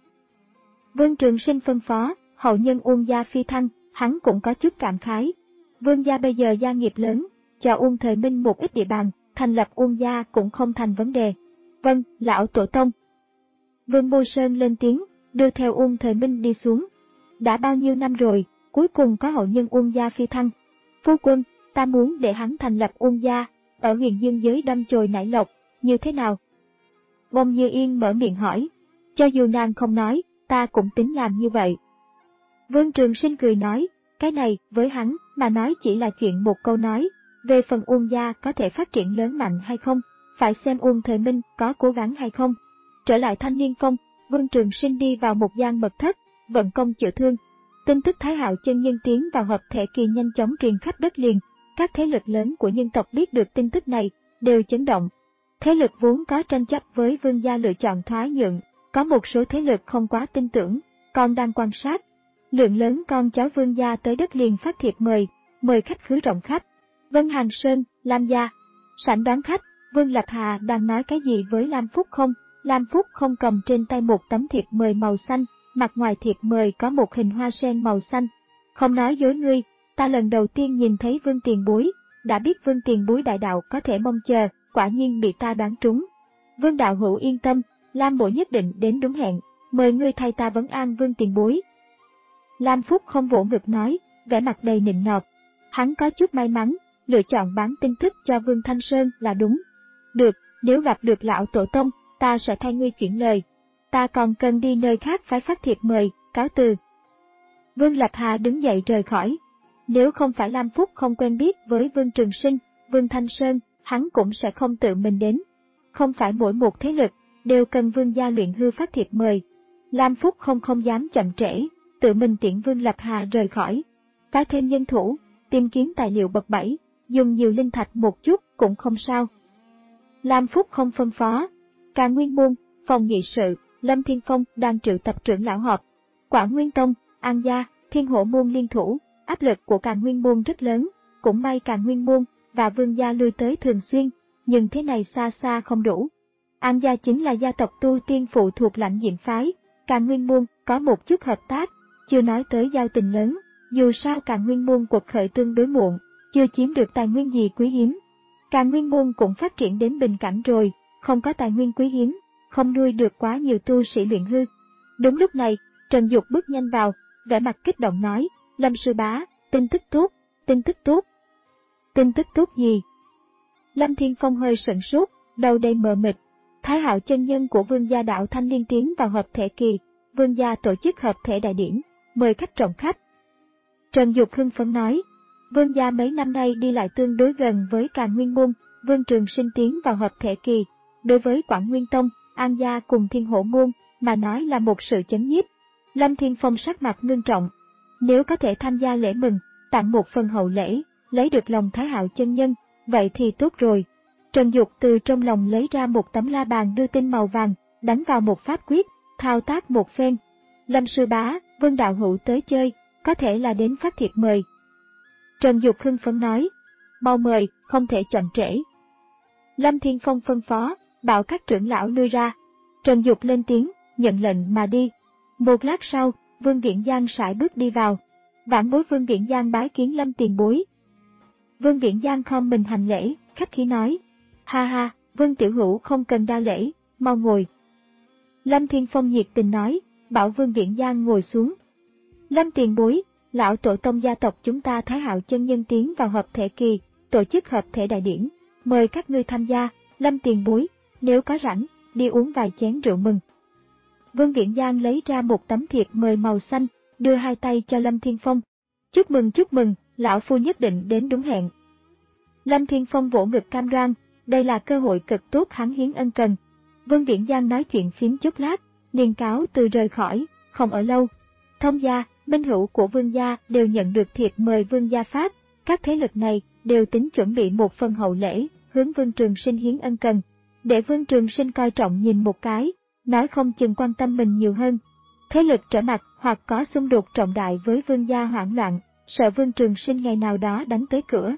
Vương Trường Sinh phân phó, hậu nhân Uông Gia phi thăng, hắn cũng có chút cảm khái. Vương Gia bây giờ gia nghiệp lớn, cho Uông Thời Minh một ít địa bàn, thành lập Uông Gia cũng không thành vấn đề. Vâng, lão tổ tông. Vương Mô Sơn lên tiếng, đưa theo Uông Thời Minh đi xuống. Đã bao nhiêu năm rồi, cuối cùng có hậu nhân Uông Gia phi thăng. Phu quân, ta muốn để hắn thành lập Uông Gia, ở huyền dương giới đâm chồi nảy lộc, như thế nào? Uông Như Yên mở miệng hỏi, cho dù nàng không nói, ta cũng tính làm như vậy. Vương Trường Sinh cười nói, cái này với hắn mà nói chỉ là chuyện một câu nói, về phần Uông Gia có thể phát triển lớn mạnh hay không, phải xem Uông Thời Minh có cố gắng hay không. Trở lại Thanh Liên Phong, Vương Trường Sinh đi vào một gian mật thất, vận công chữa thương. Tin tức Thái Hạo chân nhân tiến vào hợp thể kỳ nhanh chóng truyền khắp đất liền, các thế lực lớn của nhân tộc biết được tin tức này, đều chấn động. Thế lực vốn có tranh chấp với Vương Gia lựa chọn thoái nhượng, có một số thế lực không quá tin tưởng, còn đang quan sát. Lượng lớn con cháu Vương Gia tới đất liền phát thiệp mời, mời khách khứa rộng khắp. Vân Hàng Sơn, Lam Gia. Sảnh đón khách, Vương Lạc Hà đang nói cái gì với Lam Phúc không? Lam Phúc không cầm trên tay một tấm thiệp mời màu xanh, mặt ngoài thiệp mời có một hình hoa sen màu xanh. Không nói dối ngươi, ta lần đầu tiên nhìn thấy Vương Tiền Bối, đã biết Vương Tiền Bối đại đạo có thể mong chờ, quả nhiên bị ta đoán trúng. Vương đạo hữu yên tâm, Lam Bội nhất định đến đúng hẹn, mời ngươi thay ta vấn an Vương Tiền Bối. Lam Phúc không vỗ ngực nói, vẻ mặt đầy nịnh nọt. Hắn có chút may mắn, lựa chọn bán tin tức cho Vương Thanh Sơn là đúng. Được, nếu gặp được lão tổ tông, ta sẽ thay ngươi chuyển lời. Ta còn cần đi nơi khác phải phát thiệp mời, cáo từ. Vương Lạc Hà đứng dậy rời khỏi. Nếu không phải Lam Phúc không quen biết với Vương Trường Sinh, Vương Thanh Sơn, hắn cũng sẽ không tự mình đến. Không phải mỗi một thế lực đều cần Vương gia luyện hư phát thiệp mời. Lam Phúc không không dám chậm trễ, tự mình tiễn Vương Lạc Hà rời khỏi. Có thêm nhân thủ, tìm kiếm tài liệu bậc bảy, dùng nhiều linh thạch một chút cũng không sao. Lam Phúc không phân phó. Càn Nguyên Môn, phòng nghị sự, Lâm Thiên Phong đang triệu tập trưởng lão họp. Quảng Nguyên Tông, An Gia, Thiên Hổ Môn liên thủ, áp lực của Càn Nguyên Môn rất lớn. Cũng may Càn Nguyên Môn và Vương gia lui tới thường xuyên, nhưng thế này xa xa không đủ. An Gia chính là gia tộc tu tiên phụ thuộc lãnh diệm phái, Càn Nguyên Môn có một chút hợp tác, chưa nói tới giao tình lớn. Dù sao Càn Nguyên Môn quật khởi tương đối muộn, chưa chiếm được tài nguyên gì quý hiếm. Càn Nguyên Môn cũng phát triển đến bình cảnh rồi, không có tài nguyên quý hiếm, không nuôi được quá nhiều tu sĩ luyện hư. Đúng lúc này, Trần Dục bước nhanh vào, vẻ mặt kích động nói, Lâm sư bá, tin tức tốt, tin tức tốt. Tin tức tốt gì? Lâm Thiên Phong hơi sửng sốt, đầu đầy mờ mịt. Thái Hạo chân nhân của Vương gia đạo Thanh Liên tiến vào hợp thể kỳ, Vương gia tổ chức hợp thể đại điển, mời khách trọng khách. Trần Dục hưng phấn nói, Vương gia mấy năm nay đi lại tương đối gần với Càn Nguyên môn, Vương Trường Sinh tiến vào hợp thể kỳ, đối với Quảng Nguyên Tông, An gia cùng Thiên Hổ môn mà nói là một sự chấn nhiếp. Lâm Thiên Phong sắc mặt ngưng trọng, nếu có thể tham gia lễ mừng, tặng một phần hậu lễ, lấy được lòng Thái Hạo chân nhân, vậy thì tốt rồi. Trần Dục từ trong lòng lấy ra một tấm la bàn đưa tin màu vàng, đánh vào một pháp quyết, thao tác một phen. Lâm sư bá, Vương đạo hữu tới chơi, có thể là đến phát thiệp mời. Trần Dục hưng phấn nói, mau mời, không thể chậm trễ. Lâm Thiên Phong phân phó, bảo các trưởng lão lui ra. Trần Dục lên tiếng, nhận lệnh mà đi. Một lát sau, Vương Viễn Giang sải bước đi vào. Vãn bối Vương Viễn Giang bái kiến Lâm tiền bối. Vương Viễn Giang khom mình hành lễ, khách khí nói, ha ha, Vương tiểu hữu không cần đa lễ, mau ngồi. Lâm Thiên Phong nhiệt tình nói, bảo Vương Viễn Giang ngồi xuống. Lâm tiền bối, lão tổ tông gia tộc chúng ta Thái Hạo chân nhân tiến vào hợp thể kỳ, tổ chức hợp thể đại điển, mời các ngươi tham gia. Lâm tiền bối, nếu có rảnh, đi uống vài chén rượu mừng. Vương Viễn Giang lấy ra một tấm thiệp mời màu xanh, đưa hai tay cho Lâm Thiên Phong. Chúc mừng chúc mừng, lão phu nhất định đến đúng hẹn. Lâm Thiên Phong vỗ ngực cam đoan, đây là cơ hội cực tốt hắn hiến ân cần. Vương Viễn Giang nói chuyện phím chút lát, liền cáo từ rời khỏi, không ở lâu. Thông gia, minh hữu của Vương gia đều nhận được thiệp mời Vương gia phát, các thế lực này đều tính chuẩn bị một phần hậu lễ, hướng Vương Trường Sinh hiến ân cần, để Vương Trường Sinh coi trọng nhìn một cái, nói không chừng quan tâm mình nhiều hơn. Thế lực trở mặt hoặc có xung đột trọng đại với Vương gia hoảng loạn, sợ Vương Trường Sinh ngày nào đó đánh tới cửa.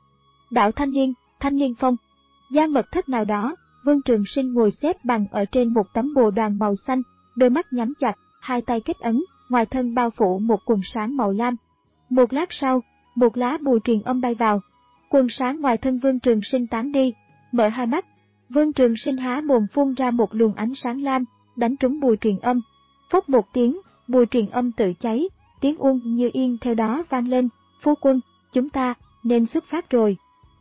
Đạo Thanh Liên, Thanh Liên Phong, gian mật thất nào đó, Vương Trường Sinh ngồi xếp bằng ở trên một tấm bồ đoàn màu xanh, đôi mắt nhắm chặt, hai tay kết ấn, ngoài thân bao phủ một quần sáng màu lam. Một lát sau, một lá bùa truyền âm bay vào, quần sáng ngoài thân Vương Trường Sinh tán đi, mở hai mắt, Vương Trường Sinh há mồm phun ra một luồng ánh sáng lam, đánh trúng bùa truyền âm. Phốc một tiếng, bùa truyền âm tự cháy, tiếng Uông Như Yên theo đó vang lên, phu quân, chúng ta nên xuất phát rồi.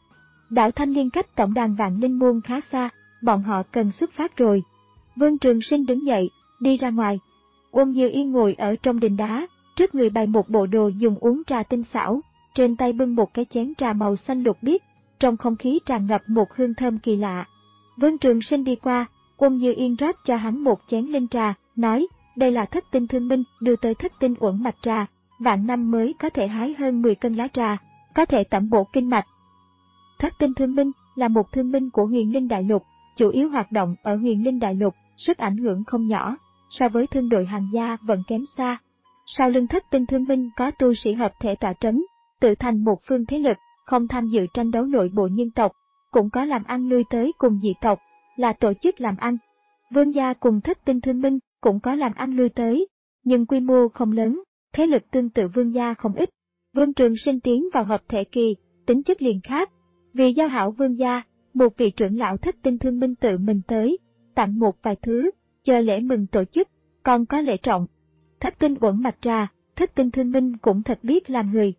Đạo Thanh Liên cách tổng đàn Vạn Linh môn khá xa, bọn họ cần xuất phát rồi. Vương Trường Sinh đứng dậy, đi ra ngoài. Uông Như Yên ngồi ở trong đình đá, trước người bày một bộ đồ dùng uống trà tinh xảo, trên tay bưng một cái chén trà màu xanh lục biếc, trong không khí tràn ngập một hương thơm kỳ lạ. Vương Trường Sinh đi qua, Uông Như Yên rót cho hắn một chén linh trà, nói, đây là thất tinh thương minh đưa tới thất tinh uẩn mạch trà, vạn năm mới có thể hái hơn mười cân lá trà, có thể tẩm bổ kinh mạch. Thất tinh thương minh là một thương minh của Huyền Linh Đại Lục, chủ yếu hoạt động ở Huyền Linh Đại Lục, sức ảnh hưởng không nhỏ, so với thương đội hàng gia vẫn kém xa. Sau lưng thất tinh thương minh có tu sĩ hợp thể tọa trấn, tự thành một phương thế lực, không tham dự tranh đấu nội bộ nhân tộc, cũng có làm ăn lui tới cùng dị tộc, là tổ chức làm ăn. Vương gia cùng thất tinh thương minh cũng có làm ăn lui tới, nhưng quy mô không lớn, thế lực tương tự Vương gia không ít. Vương Trường Sinh tiến vào hợp thể kỳ, tính chất liền khác. Vì giao hảo Vương gia, một vị trưởng lão thất tinh thương minh tự mình tới, tặng một vài thứ, chờ lễ mừng tổ chức, còn có lễ trọng. Thất tinh uẩn mạch trà, thất tinh thương minh cũng thật biết làm người.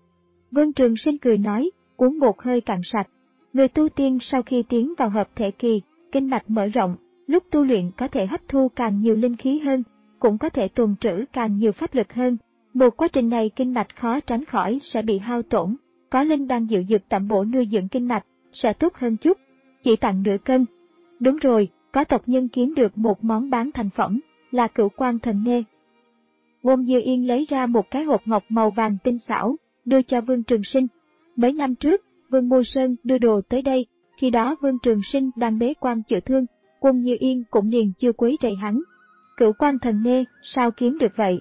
Vương Trường Sinh cười nói, uống một hơi cạn sạch. Người tu tiên sau khi tiến vào hợp thể kỳ, kinh mạch mở rộng, lúc tu luyện có thể hấp thu càng nhiều linh khí hơn, cũng có thể tồn trữ càng nhiều pháp lực hơn. Một quá trình này kinh mạch khó tránh khỏi sẽ bị hao tổn, có linh đan dịu dược tẩm bổ nuôi dưỡng kinh mạch, sẽ tốt hơn chút. Chỉ tặng nửa cân. Đúng rồi, có tộc nhân kiếm được một món bán thành phẩm, là Cửu Quan Thần Nê. Uông Như Yên lấy ra một cái hộp ngọc màu vàng tinh xảo, đưa cho Vương Trường Sinh. Mấy năm trước, Vương Mô Sơn đưa đồ tới đây, khi đó Vương Trường Sinh đang bế quan chữa thương, Uông Như Yên cũng liền chưa quấy rầy hắn. Cửu Quan Thần Nê, sao kiếm được vậy?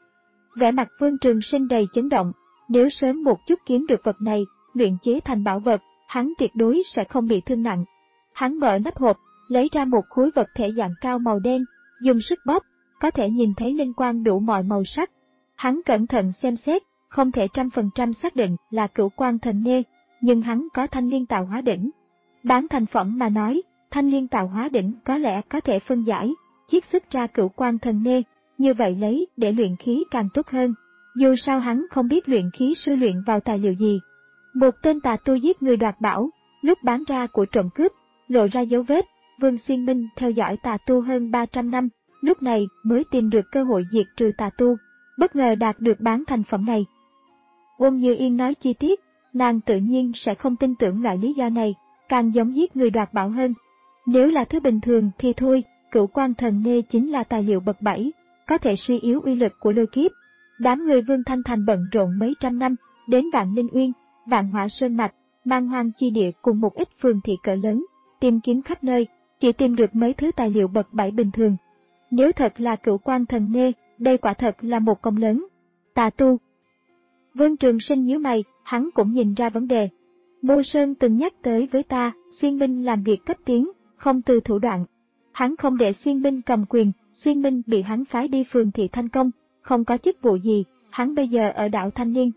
Vẻ mặt Vương Trường Sinh đầy chấn động, nếu sớm một chút kiếm được vật này, luyện chế thành bảo vật, hắn tuyệt đối sẽ không bị thương nặng. Hắn mở nắp hộp, lấy ra một khối vật thể dạng cao màu đen, dùng sức bóp, có thể nhìn thấy linh quang đủ mọi màu sắc. Hắn cẩn thận xem xét, không thể trăm phần trăm xác định là Cửu Quan Thần Nê, nhưng hắn có thanh liên tạo hóa đỉnh. Bán thành phẩm mà nói, Thanh Liên Tạo Hóa Đỉnh có lẽ có thể phân giải, chiết xuất ra Cửu Quan Thần Nê, như vậy lấy để luyện khí càng tốt hơn. Dù sao hắn không biết luyện khí sư luyện vào tài liệu gì. Một tên tà tu giết người đoạt bảo, lúc bán ra của trộm cướp, lộ ra dấu vết, Vương Xuyên Minh theo dõi tà tu hơn ba trăm năm, lúc này mới tìm được cơ hội diệt trừ tà tu, bất ngờ đạt được bán thành phẩm này. Uông Như Yên nói chi tiết, nàng tự nhiên sẽ không tin tưởng loại lý do này, càng giống giết người đoạt bảo hơn. Nếu là thứ bình thường thì thôi, Cửu Quan Thần Nê chính là tài liệu bậc bảy, có thể suy yếu uy lực của lôi kiếp. Đám người Vương Thanh Thành bận rộn mấy trăm năm, đến Vạn Linh Uyên, Vạn Hỏa Sơn Mạch, Man Hoang Chi Địa cùng một ít phường thị cỡ lớn, tìm kiếm khắp nơi, chỉ tìm được mấy thứ tài liệu bậc bảy bình thường. Nếu thật là Cửu Quan Thần Nê, đây quả thật là một công lớn. Tà tu. Vương Trường Sinh nhíu mày, hắn cũng nhìn ra vấn đề. Mô Sơn từng nhắc tới với ta, Xuyên Minh làm việc cấp tiến, không từ thủ đoạn. Hắn không để Xuyên Minh cầm quyền, Xuyên Minh bị hắn phái đi phường thị Thanh Công, không có chức vụ gì, hắn bây giờ ở đảo Thanh Liên.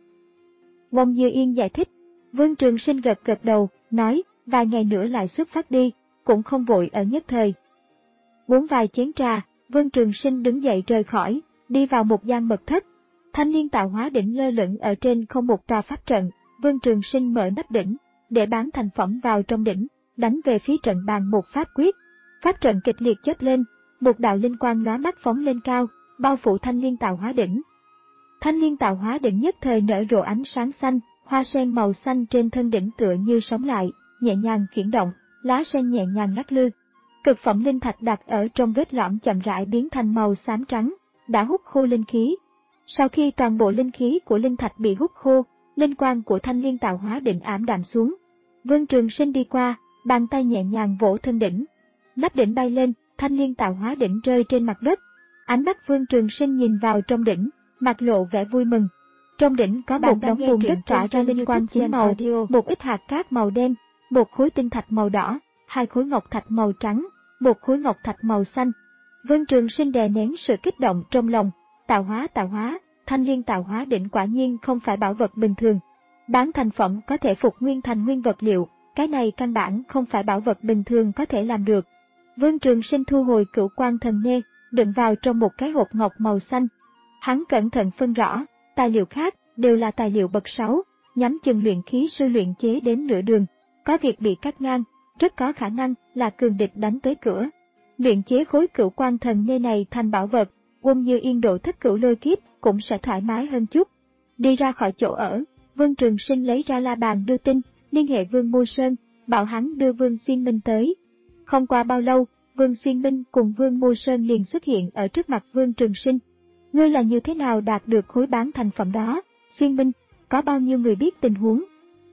Uông Như Yên giải thích. Vương Trường Sinh gật gật đầu, nói, vài ngày nữa lại xuất phát đi, cũng không vội ở nhất thời. Uống vài chén trà, Vương Trường Sinh đứng dậy rời khỏi, đi vào một gian mật thất. Thanh Liên Tạo Hóa Đỉnh lơ lửng ở trên không một tòa pháp trận, Vương Trường Sinh mở nắp đỉnh, để bán thành phẩm vào trong đỉnh, đánh về phía trận bàn một pháp quyết. Pháp trận kịch liệt chớp lên, một đạo linh quang lóa mắt phóng lên cao, bao phủ Thanh Liên Tạo Hóa Đỉnh. Thanh Liên Tạo Hóa Đỉnh nhất thời nở rộ ánh sáng xanh, hoa sen màu xanh trên thân đỉnh tựa như sống lại, nhẹ nhàng chuyển động, lá sen nhẹ nhàng lắc lư. Cực phẩm linh thạch đặt ở trong vết lõm chậm rãi biến thành màu xám trắng, đã hút khô linh khí. Sau khi toàn bộ linh khí của linh thạch bị hút khô, linh quang của Thanh Liên Tạo Hóa Đỉnh ảm đạm xuống. Vương Trường Sinh đi qua, bàn tay nhẹ nhàng vỗ thân đỉnh. Nắp đỉnh bay lên, Thanh Liên Tạo Hóa Đỉnh rơi trên mặt đất. Ánh mắt Vương Trường Sinh nhìn vào trong đỉnh, mặt lộ vẻ vui mừng. Trong đỉnh có một đống bùn đất tỏa ra linh quang chín màu, một ít hạt cát màu đen, một khối tinh thạch màu đỏ, hai khối ngọc thạch màu trắng, một khối ngọc thạch màu xanh. Vương Trường Sinh đè nén sự kích động trong lòng. Tạo hóa tạo hóa, Thanh Liên Tạo Hóa Đỉnh quả nhiên không phải bảo vật bình thường. Bán thành phẩm có thể phục nguyên thành nguyên vật liệu, cái này căn bản không phải bảo vật bình thường có thể làm được. Vương Trường Sinh thu hồi Cửu Quan Thần Nê, đựng vào trong một cái hộp ngọc màu xanh. Hắn cẩn thận phân rõ, tài liệu khác đều là tài liệu bậc sáu, nhắm chừng luyện khí sư luyện chế đến nửa đường, có việc bị cắt ngang, rất có khả năng là cường địch đánh tới cửa. Luyện chế khối Cửu Quan Thần Nê này thành bảo vật, Uông Như Yên độ thất cửu lôi kiếp cũng sẽ thoải mái hơn chút. Đi ra khỏi chỗ ở, Vương Trường Sinh lấy ra la bàn đưa tin, liên hệ Vương Mô Sơn, bảo hắn đưa Vương Xuyên Minh tới. Không qua bao lâu, Vương Xuyên Minh cùng Vương Mô Sơn liền xuất hiện ở trước mặt Vương Trường Sinh. Ngươi là như thế nào đạt được khối bán thành phẩm đó, Xuyên Minh, có bao nhiêu người biết tình huống?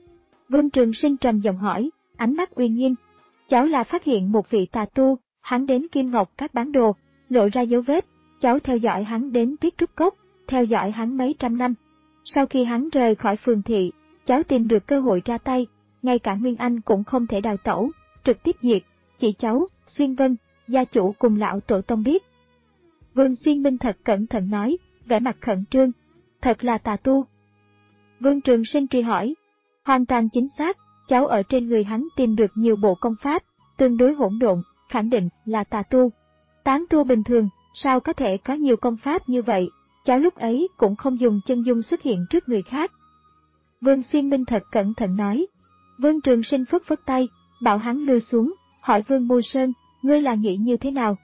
Vương Trường Sinh trầm giọng hỏi, ánh mắt uy nghiêm. Cháu là phát hiện một vị tà tu, hắn đến Kim Ngọc Các bán đồ, lộ ra dấu vết, cháu theo dõi hắn đến Tiết Trúc Cốc, theo dõi hắn mấy trăm năm. Sau khi hắn rời khỏi phường thị, cháu tìm được cơ hội ra tay, ngay cả Nguyên Anh cũng không thể đào tẩu, trực tiếp diệt, chỉ cháu, Xuyên Vân, gia chủ cùng lão tổ tông biết. Vương Xuyên Minh thật cẩn thận nói, vẻ mặt khẩn trương, thật là tà tu. Vương Trường Sinh truy hỏi, hoàn toàn chính xác, cháu ở trên người hắn tìm được nhiều bộ công pháp, tương đối hỗn độn, khẳng định là tà tu. Tán tu bình thường, sao có thể có nhiều công pháp như vậy, cháu lúc ấy cũng không dùng chân dung xuất hiện trước người khác. Vương Xuyên Minh thật cẩn thận nói. Vương Trường Sinh phất phất tay, bảo hắn lui xuống, hỏi Vương Mô Sơn, ngươi là nghĩ như thế nào?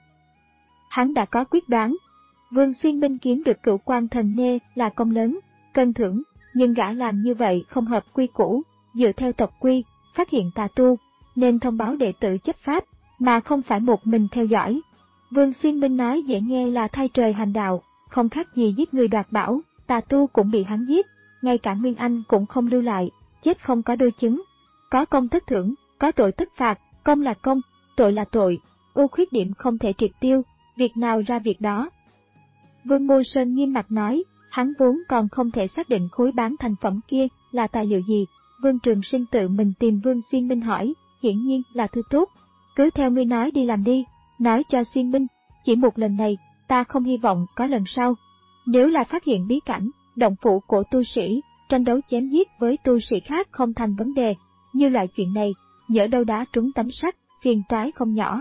Hắn đã có quyết đoán. Vương Xuyên Minh kiếm được Cửu Quan Thần Nê là công lớn, cân thưởng, nhưng gã làm như vậy không hợp quy củ, dựa theo tộc quy, phát hiện tà tu, nên thông báo đệ tử chấp pháp, mà không phải một mình theo dõi. Vương Xuyên Minh nói dễ nghe là thay trời hành đạo, không khác gì giết người đoạt bảo, tà tu cũng bị hắn giết, ngay cả Nguyên Anh cũng không lưu lại, chết không có đôi chứng. Có công tất thưởng, có tội tất phạt, công là công, tội là tội, ưu khuyết điểm không thể triệt tiêu, việc nào ra việc đó. Vương Mô Sơn nghiêm mặt nói, hắn vốn còn không thể xác định khối bán thành phẩm kia là tài liệu gì. Vương Trường Sinh tự mình tìm Vương Xuyên Minh hỏi, hiển nhiên là thứ tốt, cứ theo ngươi nói đi làm đi, nói cho Xuyên Minh, chỉ một lần này, ta không hy vọng có lần sau. Nếu là phát hiện bí cảnh, động phủ của tu sĩ, tranh đấu chém giết với tu sĩ khác không thành vấn đề, như loại chuyện này, nhỡ đâu đá trúng tấm sắt, phiền toái không nhỏ.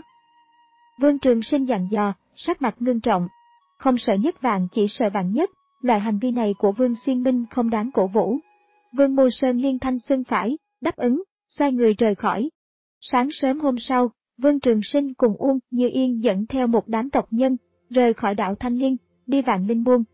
Vương Trường Sinh dặn dò, sắc mặt ngưng trọng. Không sợ nhất vạn chỉ sợ vạn nhất, loại hành vi này của Vương Xuyên Minh không đáng cổ vũ. Vương Mô Sơn liên thanh xưng phải, đáp ứng, xoay người rời khỏi. Sáng sớm hôm sau, Vương Trường Sinh cùng Uông Như Yên dẫn theo một đám tộc nhân, rời khỏi đảo Thanh Liên, đi Vạn Linh Môn.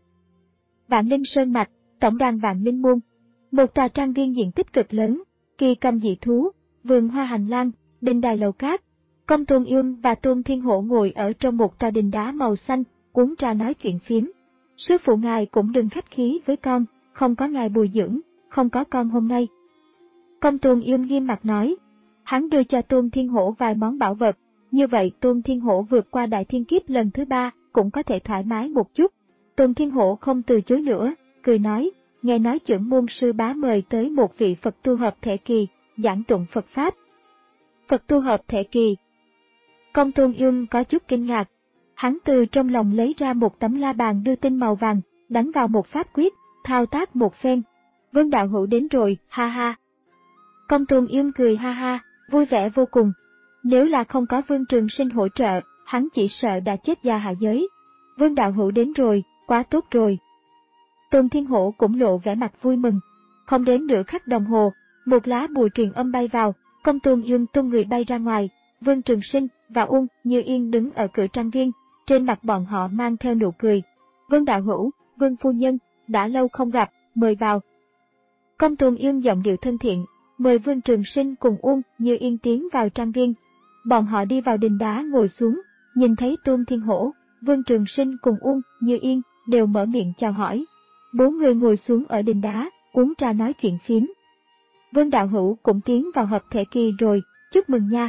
Vạn Linh Sơn Mạch, tổng đàn Vạn Linh Môn. Một tòa trang viên diện tích cực lớn, kỳ cầm dị thú, vườn hoa hành lang, đình đài lầu cát. Công Tôn Yêm và Tôn Thiên Hổ ngồi ở trong một tòa đình đá màu xanh, uống trà nói chuyện phiếm. Sư phụ ngài cũng đừng khách khí với con, không có ngài bồi dưỡng, không có con hôm nay. Công Tôn Yêm nghiêm mặt nói. Hắn đưa cho Tôn Thiên Hổ vài món bảo vật, như vậy Tôn Thiên Hổ vượt qua đại thiên kiếp lần thứ ba cũng có thể thoải mái một chút. Tôn Thiên Hổ không từ chối nữa, cười nói, nghe nói trưởng môn sư bá mời tới một vị Phật tu hợp thể kỳ, giảng tụng Phật Pháp. Phật tu hợp thể kỳ. Công Tôn Yêm có chút kinh ngạc, hắn từ trong lòng lấy ra một tấm la bàn đưa tinh màu vàng, đánh vào một pháp quyết, thao tác một phen. Vương đạo hữu đến rồi, ha ha. Công Tôn Yêm cười ha ha, vui vẻ vô cùng. Nếu là không có Vương Trường Sinh hỗ trợ, hắn chỉ sợ đã chết già hạ giới. Vương đạo hữu đến rồi, quá tốt rồi. Tôn Thiên Hổ cũng lộ vẻ mặt vui mừng. Không đến nửa khắc đồng hồ, một lá bùa truyền âm bay vào, Công Tôn Yêm tung người bay ra ngoài. Vương Trường Sinh và Uông Như Yên đứng ở cửa trang viên, trên mặt bọn họ mang theo nụ cười. Vương đạo hữu, Vương phu nhân, đã lâu không gặp, mời vào. Công Tôn Yêm giọng điệu thân thiện, mời Vương Trường Sinh cùng Uông Như Yên tiến vào trang viên. Bọn họ đi vào đình đá ngồi xuống, nhìn thấy Tôn Thiên Hổ, Vương Trường Sinh cùng Uông Như Yên đều mở miệng chào hỏi. Bốn người ngồi xuống ở đình đá, uống trà nói chuyện phiếm. Vương đạo hữu cũng tiến vào hợp thể kỳ rồi, chúc mừng nha.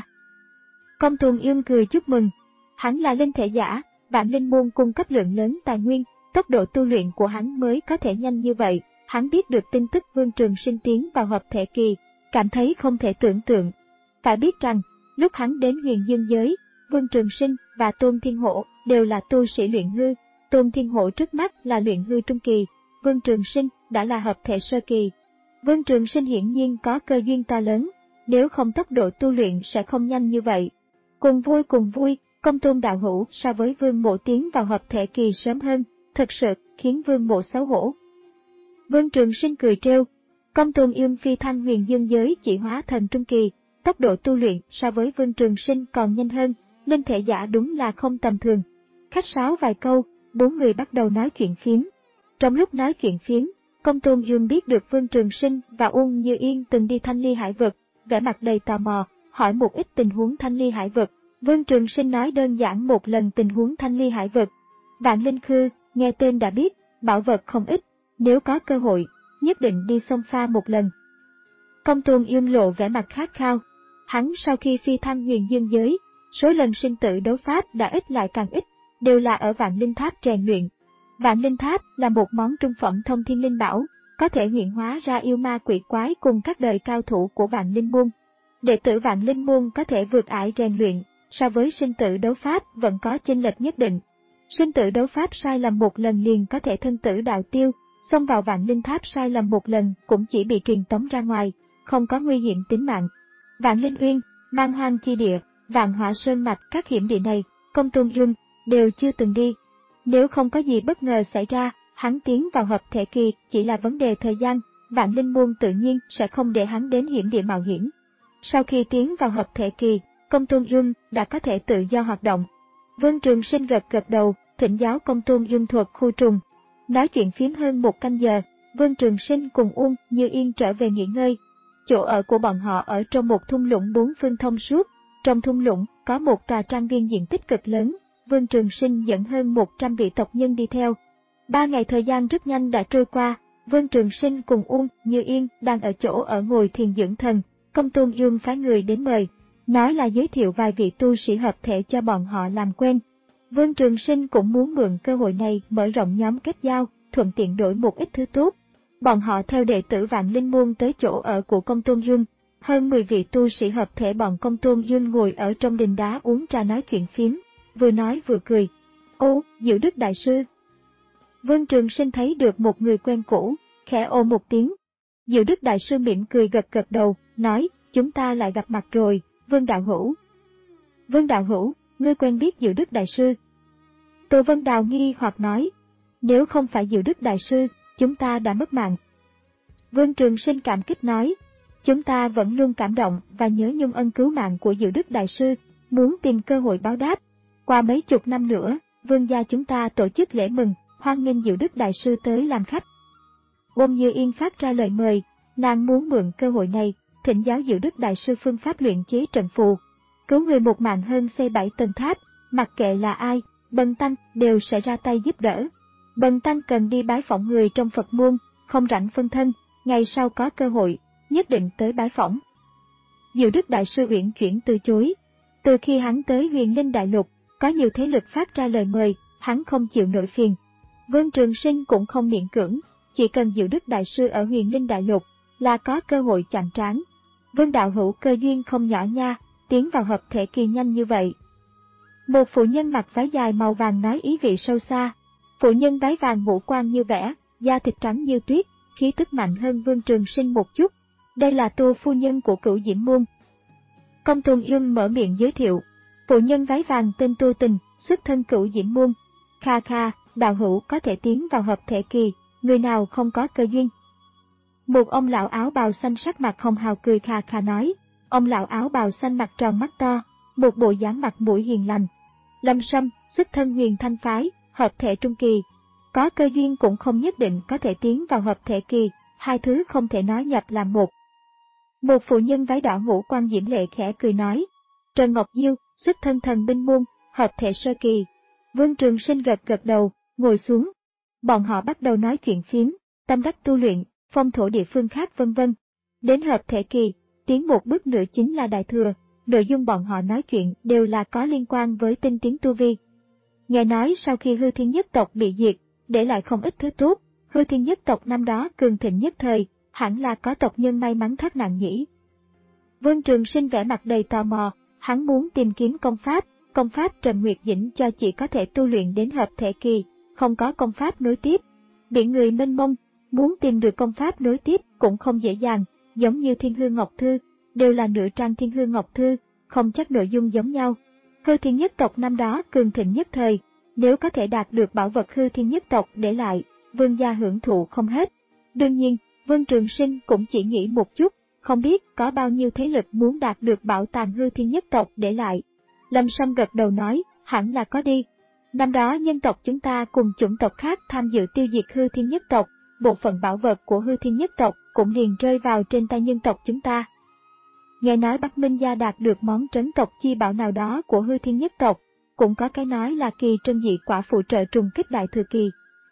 Công Tôn Yêm cười chúc mừng. Hắn là linh thể giả, Vạn Linh Môn cung cấp lượng lớn tài nguyên, tốc độ tu luyện của hắn mới có thể nhanh như vậy. Hắn biết được tin tức Vương Trường Sinh tiến vào hợp thể kỳ, cảm thấy không thể tưởng tượng. Phải biết rằng, lúc hắn đến Huyền Dương giới, Vương Trường Sinh và Tôn Thiên Hổ đều là tu sĩ luyện hư. Tôn Thiên Hổ trước mắt là luyện hư trung kỳ, Vương Trường Sinh đã là hợp thể sơ kỳ. Vương Trường Sinh hiển nhiên có cơ duyên to lớn, nếu không tốc độ tu luyện sẽ không nhanh như vậy. Cùng vui cùng vui, Công Tôn đạo hữu so với Vương Mộ tiến vào hợp thể kỳ sớm hơn, thực sự khiến Vương Mộ xấu hổ. Vương Trường Sinh cười trêu, Công Tôn Yêm phi thăng Huyền Dương giới chỉ hóa thần trung kỳ, tốc độ tu luyện so với Vương Trường Sinh còn nhanh hơn, linh thể giả đúng là không tầm thường. Khách sáo vài câu, bốn người bắt đầu nói chuyện phiếm. Trong lúc nói chuyện phiếm, Công Tôn Yêm biết được Vương Trường Sinh và Uông Như Yên từng đi Thanh Ly Hải Vực, vẻ mặt đầy tò mò, hỏi một ít tình huống Thanh Ly Hải Vực. Vương Trường Sinh nói đơn giản một lần tình huống Thanh Ly Hải Vực. Vạn Linh Khư, nghe tên đã biết, bảo vật không ít, nếu có cơ hội, nhất định đi xông pha một lần. Công Tôn Yêm lộ vẻ mặt khát khao. Hắn sau khi phi thăng Huyền Dương giới, số lần sinh tử đấu pháp đã ít lại càng ít, đều là ở Vạn Linh Tháp rèn luyện. Vạn Linh Tháp là một món trung phẩm thông thiên linh bảo, có thể hiện hóa ra yêu ma quỷ quái cùng các đời cao thủ của Vạn Linh Môn. Đệ tử Vạn Linh Môn có thể vượt ải rèn luyện, so với sinh tử đấu pháp vẫn có chênh lệch nhất định. Sinh tử đấu pháp sai lầm một lần liền có thể thân tử đạo tiêu, xông vào Vạn Linh Tháp sai lầm một lần cũng chỉ bị truyền tống ra ngoài, không có nguy hiểm tính mạng. Vạn Linh Uyên, Man Hoang Chi Địa, Vạn Hỏa Sơn Mạch, các hiểm địa này, Công Tôn Yêm đều chưa từng đi. Nếu không có gì bất ngờ xảy ra, hắn tiến vào hợp thể kỳ chỉ là vấn đề thời gian, Vạn Linh Môn tự nhiên sẽ không để hắn đến hiểm địa mạo hiểm. Sau khi tiến vào hợp thể kỳ, Công Tôn Yêm đã có thể tự do hoạt động. Vương Trường Sinh gật gật đầu, thỉnh giáo Công Tôn Yêm thuật khu trùng. Nói chuyện phiếm hơn một canh giờ, Vương Trường Sinh cùng Uông Như Yên trở về nghỉ ngơi. Chỗ ở của bọn họ ở trong một thung lũng bốn phương thông suốt. Trong thung lũng có một tòa trang viên diện tích cực lớn. Vương Trường Sinh dẫn hơn một trăm vị tộc nhân đi theo. Ba ngày thời gian rất nhanh đã trôi qua. Vương Trường Sinh cùng Uông Như Yên đang ở chỗ ở ngồi thiền dưỡng thần. Công Tôn Yêm phái người đến mời, nói là giới thiệu vài vị tu sĩ hợp thể cho bọn họ làm quen. Vương Trường Sinh cũng muốn mượn cơ hội này mở rộng nhóm kết giao, thuận tiện đổi một ít thứ tốt. Bọn họ theo đệ tử Vạn Linh Môn tới chỗ ở của Công Tôn Yêm. Hơn mười vị tu sĩ hợp thể bọn Công Tôn Yêm ngồi ở trong đình đá uống trà nói chuyện phiếm, vừa nói vừa cười. Ô, Diệu Đức Đại Sư. Vương Trường Sinh thấy được một người quen cũ, khẽ ô một tiếng. Diệu Đức Đại Sư mỉm cười gật gật đầu, nói, chúng ta lại gặp mặt rồi, Vương Đạo Hữu. Vương Đạo Hữu, ngươi quen biết Diệu Đức Đại Sư? Tô Vân Đào nghi hoặc nói, nếu không phải Diệu Đức Đại Sư, chúng ta đã mất mạng. Vương Trường Sinh cảm kích nói, chúng ta vẫn luôn cảm động và nhớ nhung ân cứu mạng của Diệu Đức Đại Sư, muốn tìm cơ hội báo đáp. Qua mấy chục năm nữa, Vương gia chúng ta tổ chức lễ mừng, hoan nghênh Diệu Đức Đại Sư tới làm khách. Ôn Như Yên phát ra lời mời, nàng muốn mượn cơ hội này, thỉnh giáo Diệu Đức Đại Sư phương pháp luyện chế trận phù. Cứu người một mạng hơn xây bảy tầng tháp, mặc kệ là ai, Bần Tăng đều sẽ ra tay giúp đỡ. Bần Tăng cần đi bái phỏng người trong Phật môn, không rảnh phân thân, ngày sau có cơ hội, nhất định tới bái phỏng. Diệu Đức Đại Sư uyển chuyển từ chối. Từ khi hắn tới Huyền Linh Đại Lục, có nhiều thế lực phát ra lời mời, hắn không chịu nổi phiền. Vương Trường Sinh cũng không miễn cưỡng, chỉ cần Diệu Đức Đại Sư ở Huyền Linh Đại Lục là có cơ hội chạm trán. Vương Đạo Hữu cơ duyên không nhỏ nha, tiến vào hợp thể kỳ nhanh như vậy. Một phụ nhân mặc váy dài màu vàng nói ý vị sâu xa. Phụ nhân váy vàng ngũ quan như vẽ, da thịt trắng như tuyết, khí tức mạnh hơn Vương Trường Sinh một chút. Đây là Tô phu nhân của Cửu Diễm Môn. Công Tôn Ương mở miệng giới thiệu. Phụ nhân váy vàng tên Tô Tình, xuất thân Cửu Diễm Môn. Kha kha, đạo hữu có thể tiến vào hợp thể kỳ, người nào không có cơ duyên. Một ông lão áo bào xanh sắc mặt hồng hào cười kha kha nói. Ông lão áo bào xanh mặt tròn mắt to, một bộ dáng mặt mũi hiền lành. Lâm Sâm, xuất thân Huyền Thanh phái, hợp thể trung kỳ. Có cơ duyên cũng không nhất định có thể tiến vào hợp thể kỳ, hai thứ không thể nói nhập làm một. Một phụ nhân váy đỏ ngũ quan diễm lệ khẽ cười nói. Trần Ngọc Diêu, xuất thân Thần Binh Môn, hợp thể sơ kỳ. Vương Trường Sinh gật gật đầu, ngồi xuống. Bọn họ bắt đầu nói chuyện phiếm, tâm đắc tu luyện, phong thổ địa phương khác vân vân. Đến hợp thể kỳ, tiến một bước nữa chính là đại thừa, nội dung bọn họ nói chuyện đều là có liên quan với tinh tiến tu vi. Nghe nói sau khi Hư Thiên nhất tộc bị diệt, để lại không ít thứ tốt, Hư Thiên nhất tộc năm đó cường thịnh nhất thời, hẳn là có tộc nhân may mắn thoát nạn nhỉ. Vương Trường Sinh vẻ mặt đầy tò mò, hắn muốn tìm kiếm công pháp, công pháp Trần Nguyệt Dĩnh cho chỉ có thể tu luyện đến hợp thể kỳ, không có công pháp nối tiếp. Biển người mênh mông, muốn tìm được công pháp nối tiếp cũng không dễ dàng, giống như Thiên Hư Ngọc Thư, đều là nửa trang Thiên Hư Ngọc Thư, không chắc nội dung giống nhau. Hư Thiên nhất tộc năm đó cường thịnh nhất thời, nếu có thể đạt được bảo vật Hư Thiên nhất tộc để lại, Vương gia hưởng thụ không hết. Đương nhiên, Vương Trường Sinh cũng chỉ nghĩ một chút, không biết có bao nhiêu thế lực muốn đạt được bảo tàng Hư Thiên nhất tộc để lại. Lâm Sâm gật đầu nói, hẳn là có đi. Năm đó nhân tộc chúng ta cùng chủng tộc khác tham dự tiêu diệt Hư Thiên nhất tộc, bộ phận bảo vật của Hư Thiên nhất tộc cũng liền rơi vào trên tay nhân tộc chúng ta. Nghe nói Bắc Minh gia đạt được món trấn tộc chi bảo nào đó của Hư Thiên nhất tộc, cũng có cái nói là kỳ trân dị quả phụ trợ trùng kích đại thừa kỳ.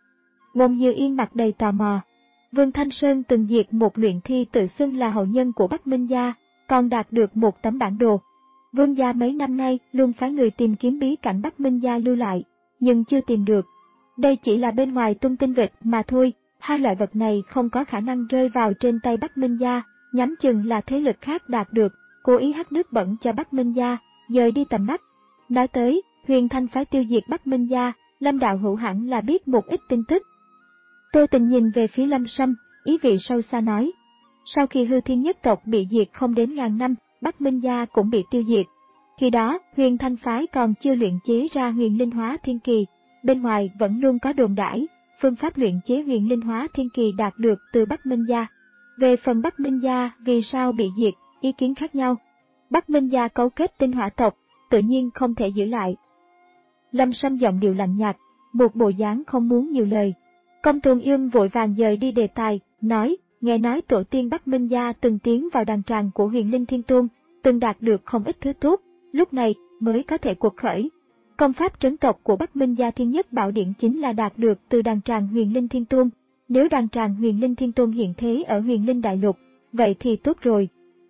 Ngôn Như Yên mặt đầy tò mò. Vương Thanh Sơn từng diệt một luyện thi tự xưng là hậu nhân của Bắc Minh gia, còn đạt được một tấm bản đồ. Vương gia mấy năm nay luôn phái người tìm kiếm bí cảnh Bắc Minh gia lưu lại, nhưng chưa tìm được. Đây chỉ là bên ngoài tung tin vịt mà thôi, hai loại vật này không có khả năng rơi vào trên tay Bắc Minh gia, nhắm chừng là thế lực khác đạt được, cố ý hắt nước bẩn cho Bắc Minh gia, dời đi tầm mắt. Nói tới, Huyền Thanh phái tiêu diệt Bắc Minh gia, Lâm đạo hữu hẳn là biết một ít tin tức. Tô Tình nhìn về phía Lâm Sâm, ý vị sâu xa nói. Sau khi Hư Thiên nhất tộc bị diệt không đến ngàn năm, Bắc Minh gia cũng bị tiêu diệt. Khi đó, Huyền Thanh phái còn chưa luyện chế ra huyền linh hóa thiên kỳ, bên ngoài vẫn luôn có đồn đãi, phương pháp luyện chế huyền linh hóa thiên kỳ đạt được từ Bắc Minh gia. Về phần Bắc Minh gia vì sao bị diệt, ý kiến khác nhau. Bắc Minh gia cấu kết tinh hỏa tộc, tự nhiên không thể giữ lại. Lâm Sâm giọng điệu lạnh nhạt, một bộ dáng không muốn nhiều lời. Công Tôn Ương vội vàng dời đi đề tài, nói, nghe nói tổ tiên Bắc Minh gia từng tiến vào đàn tràng của Huyền Linh Thiên Tôn, từng đạt được không ít thứ tốt, lúc này mới có thể cuộc khởi. Công pháp trấn tộc của Bắc Minh gia Thiên Nhất Bảo Điện chính là đạt được từ đàn tràng Huyền Linh Thiên Tôn. Nếu đàn tràng Huyền Linh Thiên Tôn hiện thế ở Huyền Linh Đại Lục, vậy thì tốt rồi.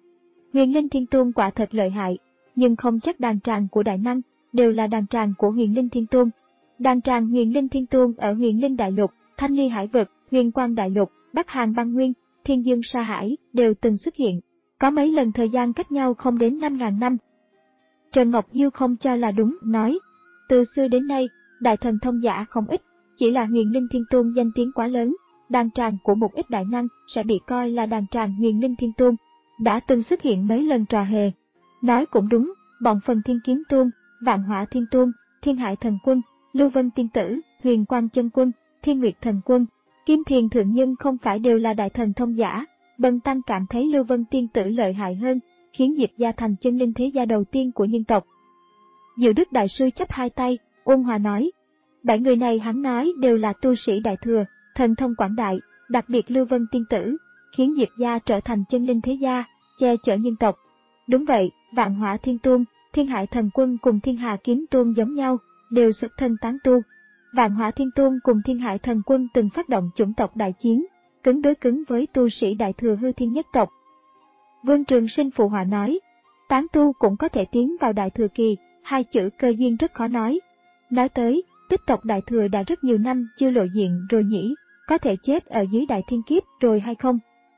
Huyền Linh Thiên Tôn quả thật lợi hại, nhưng không chắc đàn tràng của Đại Năng đều là đàn tràng của Huyền Linh Thiên Tôn. Đàn tràng Huyền Linh Thiên Tôn ở Huyền Linh Đại Lục, Thanh Ly Hải Vực, Huyền Quang Đại Lục, Bắc Hàn Băng Nguyên, Thiên Dương Sa Hải đều từng xuất hiện, có mấy lần thời gian cách nhau không đến năm ngàn năm. Trần Ngọc Diêu không cho là đúng, nói, từ xưa đến nay, đại thần thông giả không ít, chỉ là Huyền Linh Thiên Tôn danh tiếng quá lớn, đàn tràng của một ít đại năng sẽ bị coi là đàn tràng Huyền Linh Thiên Tôn, đã từng xuất hiện mấy lần trò hề. Nói cũng đúng, bọn Phần Thiên Kiếm Tôn, Vạn Hỏa Thiên Tôn, Thiên Hải Thần Quân, Lưu Vân Tiên Tử, Huyền Quang Chân Quân, Thiên Nguyệt Thần Quân, Kim Thiền Thượng Nhân không phải đều là đại thần thông giả. Bần tăng cảm thấy Lưu Vân Tiên Tử lợi hại hơn, khiến Diệp gia thành chân linh thế gia đầu tiên của nhân tộc. Diệu Đức Đại Sư chắp hai tay, ôn hòa nói. Bảy người này hắn nói đều là tu sĩ đại thừa, thần thông quảng đại, đặc biệt Lưu Vân Tiên Tử, khiến Diệp gia trở thành chân linh thế gia, che chở nhân tộc. Đúng vậy, Vạn Hỏa Thiên Tôn, Thiên Hải Thần Quân cùng Thiên Hà Kiếm Tôn giống nhau, đều xuất thân tán tu. Vạn Hỏa Thiên Tôn cùng Thiên Hải Thần Quân từng phát động chủng tộc đại chiến, cứng đối cứng với tu sĩ đại thừa hư thiên nhất tộc. Vương Trường Sinh phụ họa nói, tán tu cũng có thể tiến vào đại thừa kỳ, hai chữ cơ duyên rất khó nói. Nói tới, tích tộc đại thừa đã rất nhiều năm chưa lộ diện rồi nhỉ, có thể chết ở dưới đại thiên kiếp rồi hay không?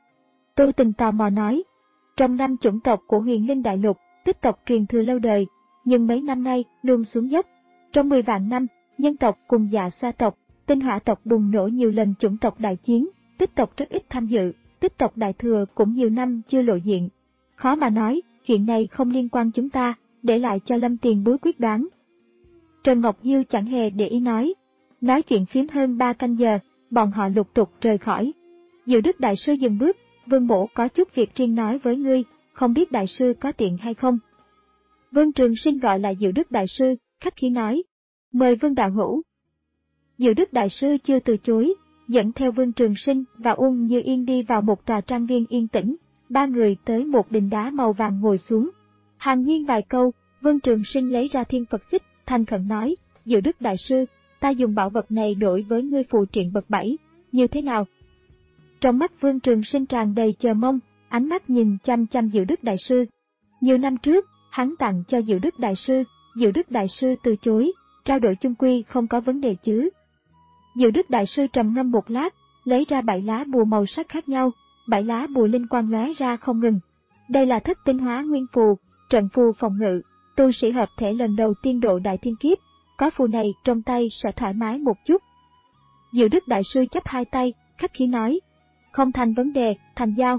Tô Tình tò mò nói, trong năm chủng tộc của Huyền Linh Đại Lục, tích tộc truyền thừa lâu đời, nhưng mấy năm nay luôn xuống dốc. Trong mười vạn năm, nhân tộc cùng Dạ Xoa tộc, Tinh Hỏa tộc bùng nổ nhiều lần chủng tộc đại chiến, tích tộc rất ít tham dự, tích tộc đại thừa cũng nhiều năm chưa lộ diện. Khó mà nói, chuyện này không liên quan chúng ta, để lại cho Lâm Tiền Bối quyết đoán. Trần Ngọc Diêu chẳng hề để ý nói. Nói chuyện phiếm hơn ba canh giờ, bọn họ lục tục rời khỏi. Diệu Đức Đại Sư dừng bước, Vương Mỗ có chút việc riêng nói với ngươi, không biết Đại Sư có tiện hay không? Vương Trường Sinh gọi lại Diệu Đức Đại Sư, khách khí nói. Mời Vương Đạo Hữu. Diệu Đức Đại Sư chưa từ chối, dẫn theo Vương Trường Sinh và Uông Như Yên đi vào một tòa trang viên yên tĩnh, ba người tới một đình đá màu vàng ngồi xuống. Hàn huyên vài câu, Vương Trường Sinh lấy ra Thiên Phật Xích, thành khẩn nói, Diệu Đức Đại Sư, ta dùng bảo vật này đổi với ngươi phù triện bậc bảy, như thế nào? Trong mắt Vương Trường Sinh tràn đầy chờ mong, ánh mắt nhìn chăm chăm Diệu Đức Đại Sư. Nhiều năm trước, hắn tặng cho Diệu Đức Đại Sư, Diệu Đức Đại Sư từ chối, trao đổi chung quy không có vấn đề chứ. Diệu Đức Đại Sư trầm ngâm một lát, lấy ra bảy lá bùa màu sắc khác nhau, bảy lá bùa linh quang lóe ra không ngừng. Đây là Thất Tinh Hóa Nguyên Phù, trận phù phòng ngự, tu sĩ hợp thể lần đầu tiên độ đại thiên kiếp, có phù này trong tay sẽ thoải mái một chút. Diệu Đức Đại Sư chắp hai tay, khách khí nói, không thành vấn đề, thành giao.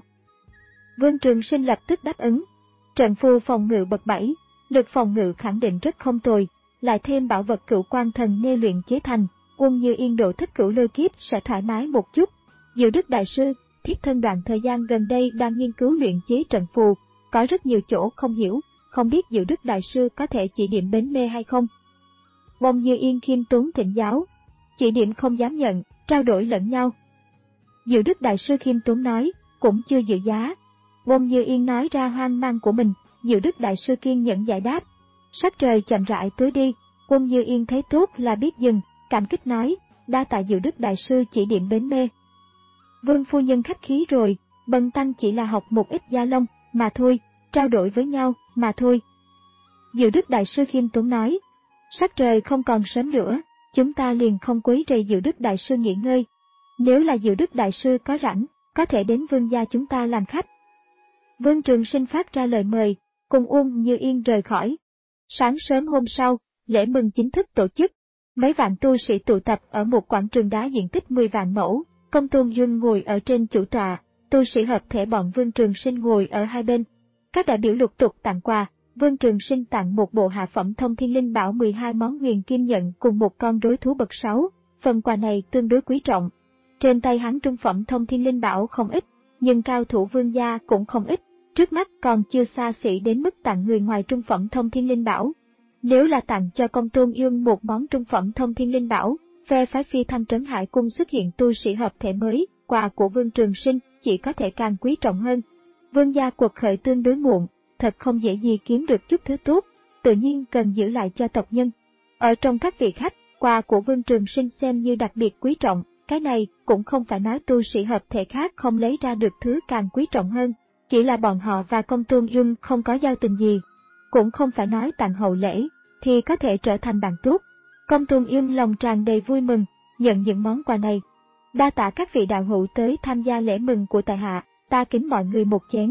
Vương Trường Sinh lập tức đáp ứng. Trận phù phòng ngự bậc bảy, lực phòng ngự khẳng định rất không tồi, lại thêm bảo vật Cửu Quan Thần Nê luyện chế thành, Uông Như Yên độ thích cửu lôi kiếp sẽ thoải mái một chút. Diệu Đức Đại Sư, thiết thân đoạn thời gian gần đây đang nghiên cứu luyện chế trận phù, có rất nhiều chỗ không hiểu, không biết Diệu Đức Đại Sư có thể chỉ điểm bến mê hay không? Uông Như Yên khiêm tốn thỉnh giáo, chỉ điểm không dám nhận, trao đổi lẫn nhau. Diệu Đức Đại Sư khiêm tốn nói, cũng chưa dự giá. Uông Như Yên nói ra hoang mang của mình, Diệu Đức Đại Sư kiên nhẫn giải đáp. Sắc trời chậm rãi tối đi, Uông Như Yên thấy tốt là biết dừng, cảm kích nói, đa tạ Diệu Đức Đại Sư chỉ điểm bến mê. Vương phu nhân khách khí rồi, bần tăng chỉ là học một ít gia long, mà thôi, trao đổi với nhau, mà thôi. Diệu Đức Đại Sư khiêm tốn nói, sắc trời không còn sớm nữa, chúng ta liền không quấy rầy Diệu Đức Đại Sư nghỉ ngơi. Nếu là Diệu Đức Đại Sư có rảnh, có thể đến vương gia chúng ta làm khách. Vương Trường Sinh phát ra lời mời, cùng Uông Như Yên rời khỏi. Sáng sớm hôm sau, lễ mừng chính thức tổ chức. Mấy vạn tu sĩ tụ tập ở một quảng trường đá diện tích mười vạn mẫu, Công Tôn Dương ngồi ở trên chủ tọa, tu sĩ hợp thể bọn Vương Trường Sinh ngồi ở hai bên. Các đại biểu lục tục tặng quà, Vương Trường Sinh tặng một bộ hạ phẩm thông thiên linh bảo mười hai món huyền kim nhận cùng một con rối thú bậc sáu, phần quà này tương đối quý trọng. Trên tay hắn trung phẩm thông thiên linh bảo không ít, nhưng cao thủ vương gia cũng không ít, trước mắt còn chưa xa xỉ đến mức tặng người ngoài trung phẩm thông thiên linh bảo. Nếu là tặng cho Công Tôn Dương một món trung phẩm thông thiên linh bảo, phe phái Phi Thăng Trấn Hải Cung xuất hiện tu sĩ hợp thể mới, quà của Vương Trường Sinh chỉ có thể càng quý trọng hơn. Vương gia cuộc khởi tương đối muộn, thật không dễ gì kiếm được chút thứ tốt, tự nhiên cần giữ lại cho tộc nhân. Ở trong các vị khách, quà của Vương Trường Sinh xem như đặc biệt quý trọng, cái này cũng không phải nói tu sĩ hợp thể khác không lấy ra được thứ càng quý trọng hơn, chỉ là bọn họ và Công Tôn Dương không có giao tình gì, cũng không phải nói tặng hậu lễ thì có thể trở thành bạn tốt. Công Tôn Dương lòng tràn đầy vui mừng, nhận những món quà này. Đa tạ các vị đạo hữu tới tham gia lễ mừng của tại hạ, ta kính mọi người một chén.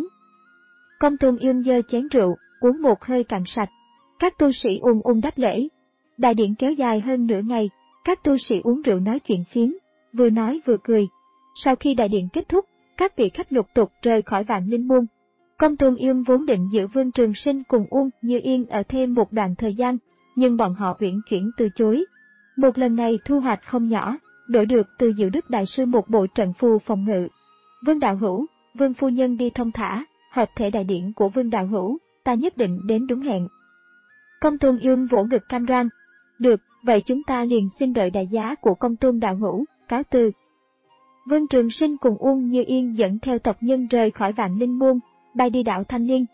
Công Tôn Dương giơ chén rượu, uống một hơi cạn sạch. Các tu sĩ ung ung đáp lễ. Đại điện kéo dài hơn nửa ngày, các tu sĩ uống rượu nói chuyện phiếm, vừa nói vừa cười. Sau khi đại điện kết thúc, các vị khách lục tục rời khỏi Vạn Linh Môn. Công Tôn Yêm vốn định giữ Vương Trường Sinh cùng Uông Như Yên ở thêm một đoạn thời gian, nhưng bọn họ uyển chuyển từ chối. Một lần này thu hoạch không nhỏ, đổi được từ Diệu Đức Đại Sư một bộ trận phù phòng ngự. Vương đạo hữu, Vương phu nhân đi thông thả, hợp thể đại điển của Vương đạo hữu, ta nhất định đến đúng hẹn. Công Tôn Yêm vỗ ngực cam đoan. Được, vậy chúng ta liền xin đợi đại giá của Công Tôn đạo hữu, cáo từ. Vương Trường Sinh cùng Uông Như Yên dẫn theo tộc nhân rời khỏi Vạn Linh Môn, bay đi đảo Thanh Liên.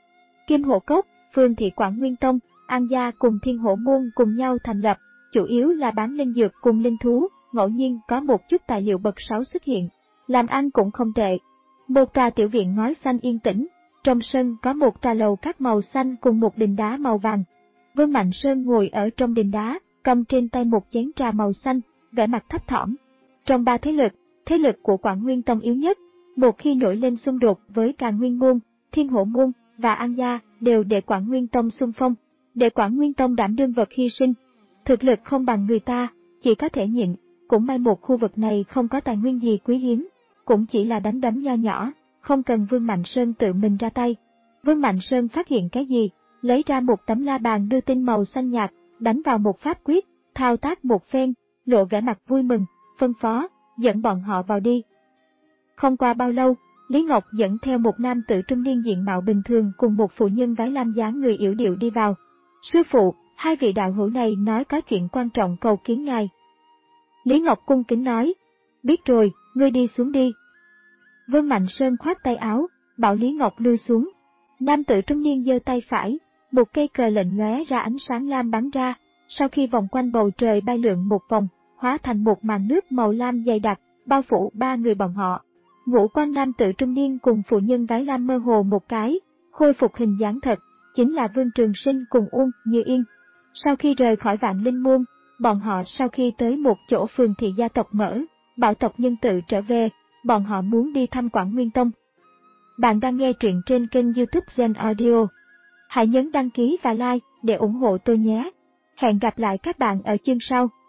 Kim Hổ Cốc, Phương thị Quảng Nguyên Tông, An gia cùng Thiên Hổ Môn cùng nhau thành lập, chủ yếu là bán linh dược cùng linh thú, ngẫu nhiên có một chút tài liệu bậc sáu xuất hiện, làm ăn cũng không tệ. Một tòa tiểu viện ngói xanh yên tĩnh, trong sân có một tòa lầu các màu xanh cùng một đình đá màu vàng. Vương Mạnh Sơn ngồi ở trong đình đá, cầm trên tay một chén trà màu xanh, vẻ mặt thấp thỏm. Trong ba thế lực, thế lực của Quảng Nguyên Tông yếu nhất, một khi nổi lên xung đột với Càn Nguyên Môn, Thiên Hổ Môn và An gia đều để Quảng Nguyên Tông xung phong, để Quảng Nguyên Tông đảm đương vật hy sinh. Thực lực không bằng người ta, chỉ có thể nhịn, cũng may một khu vực này không có tài nguyên gì quý hiếm, cũng chỉ là đánh đấm nho nhỏ, không cần Vương Mạnh Sơn tự mình ra tay. Vương Mạnh Sơn phát hiện cái gì, lấy ra một tấm la bàn đưa tin màu xanh nhạt, đánh vào một pháp quyết, thao tác một phen, lộ vẻ mặt vui mừng, phân phó, dẫn bọn họ vào đi. Không qua bao lâu, Lý Ngọc dẫn theo một nam tử trung niên diện mạo bình thường cùng một phụ nhân váy lam dáng người yểu điệu đi vào. Sư phụ, hai vị đạo hữu này nói có chuyện quan trọng cầu kiến ngài. Lý Ngọc cung kính nói, biết rồi, ngươi đi xuống đi. Vương Mạnh Sơn khoát tay áo, bảo Lý Ngọc lui xuống. Nam tử trung niên giơ tay phải, một cây cờ lệnh lóe ra ánh sáng lam bắn ra, sau khi vòng quanh bầu trời bay lượn một vòng, hóa thành một màn nước màu lam dày đặc, bao phủ ba người bọn họ. Ngũ quan nam tử trung niên cùng phụ nhân váy lam mơ hồ một cái, khôi phục hình dáng thật, chính là Vương Trường Sinh cùng Uông Như Yên. Sau khi rời khỏi Vạn Linh Môn, bọn họ sau khi tới một chỗ phường thị gia tộc mở, bảo tộc nhân tự trở về, bọn họ muốn đi thăm Quảng Nguyên Tông. Bạn đang nghe truyện trên kênh YouTube Zen Audio. Hãy nhấn đăng ký và like để ủng hộ tôi nhé. Hẹn gặp lại các bạn ở chương sau.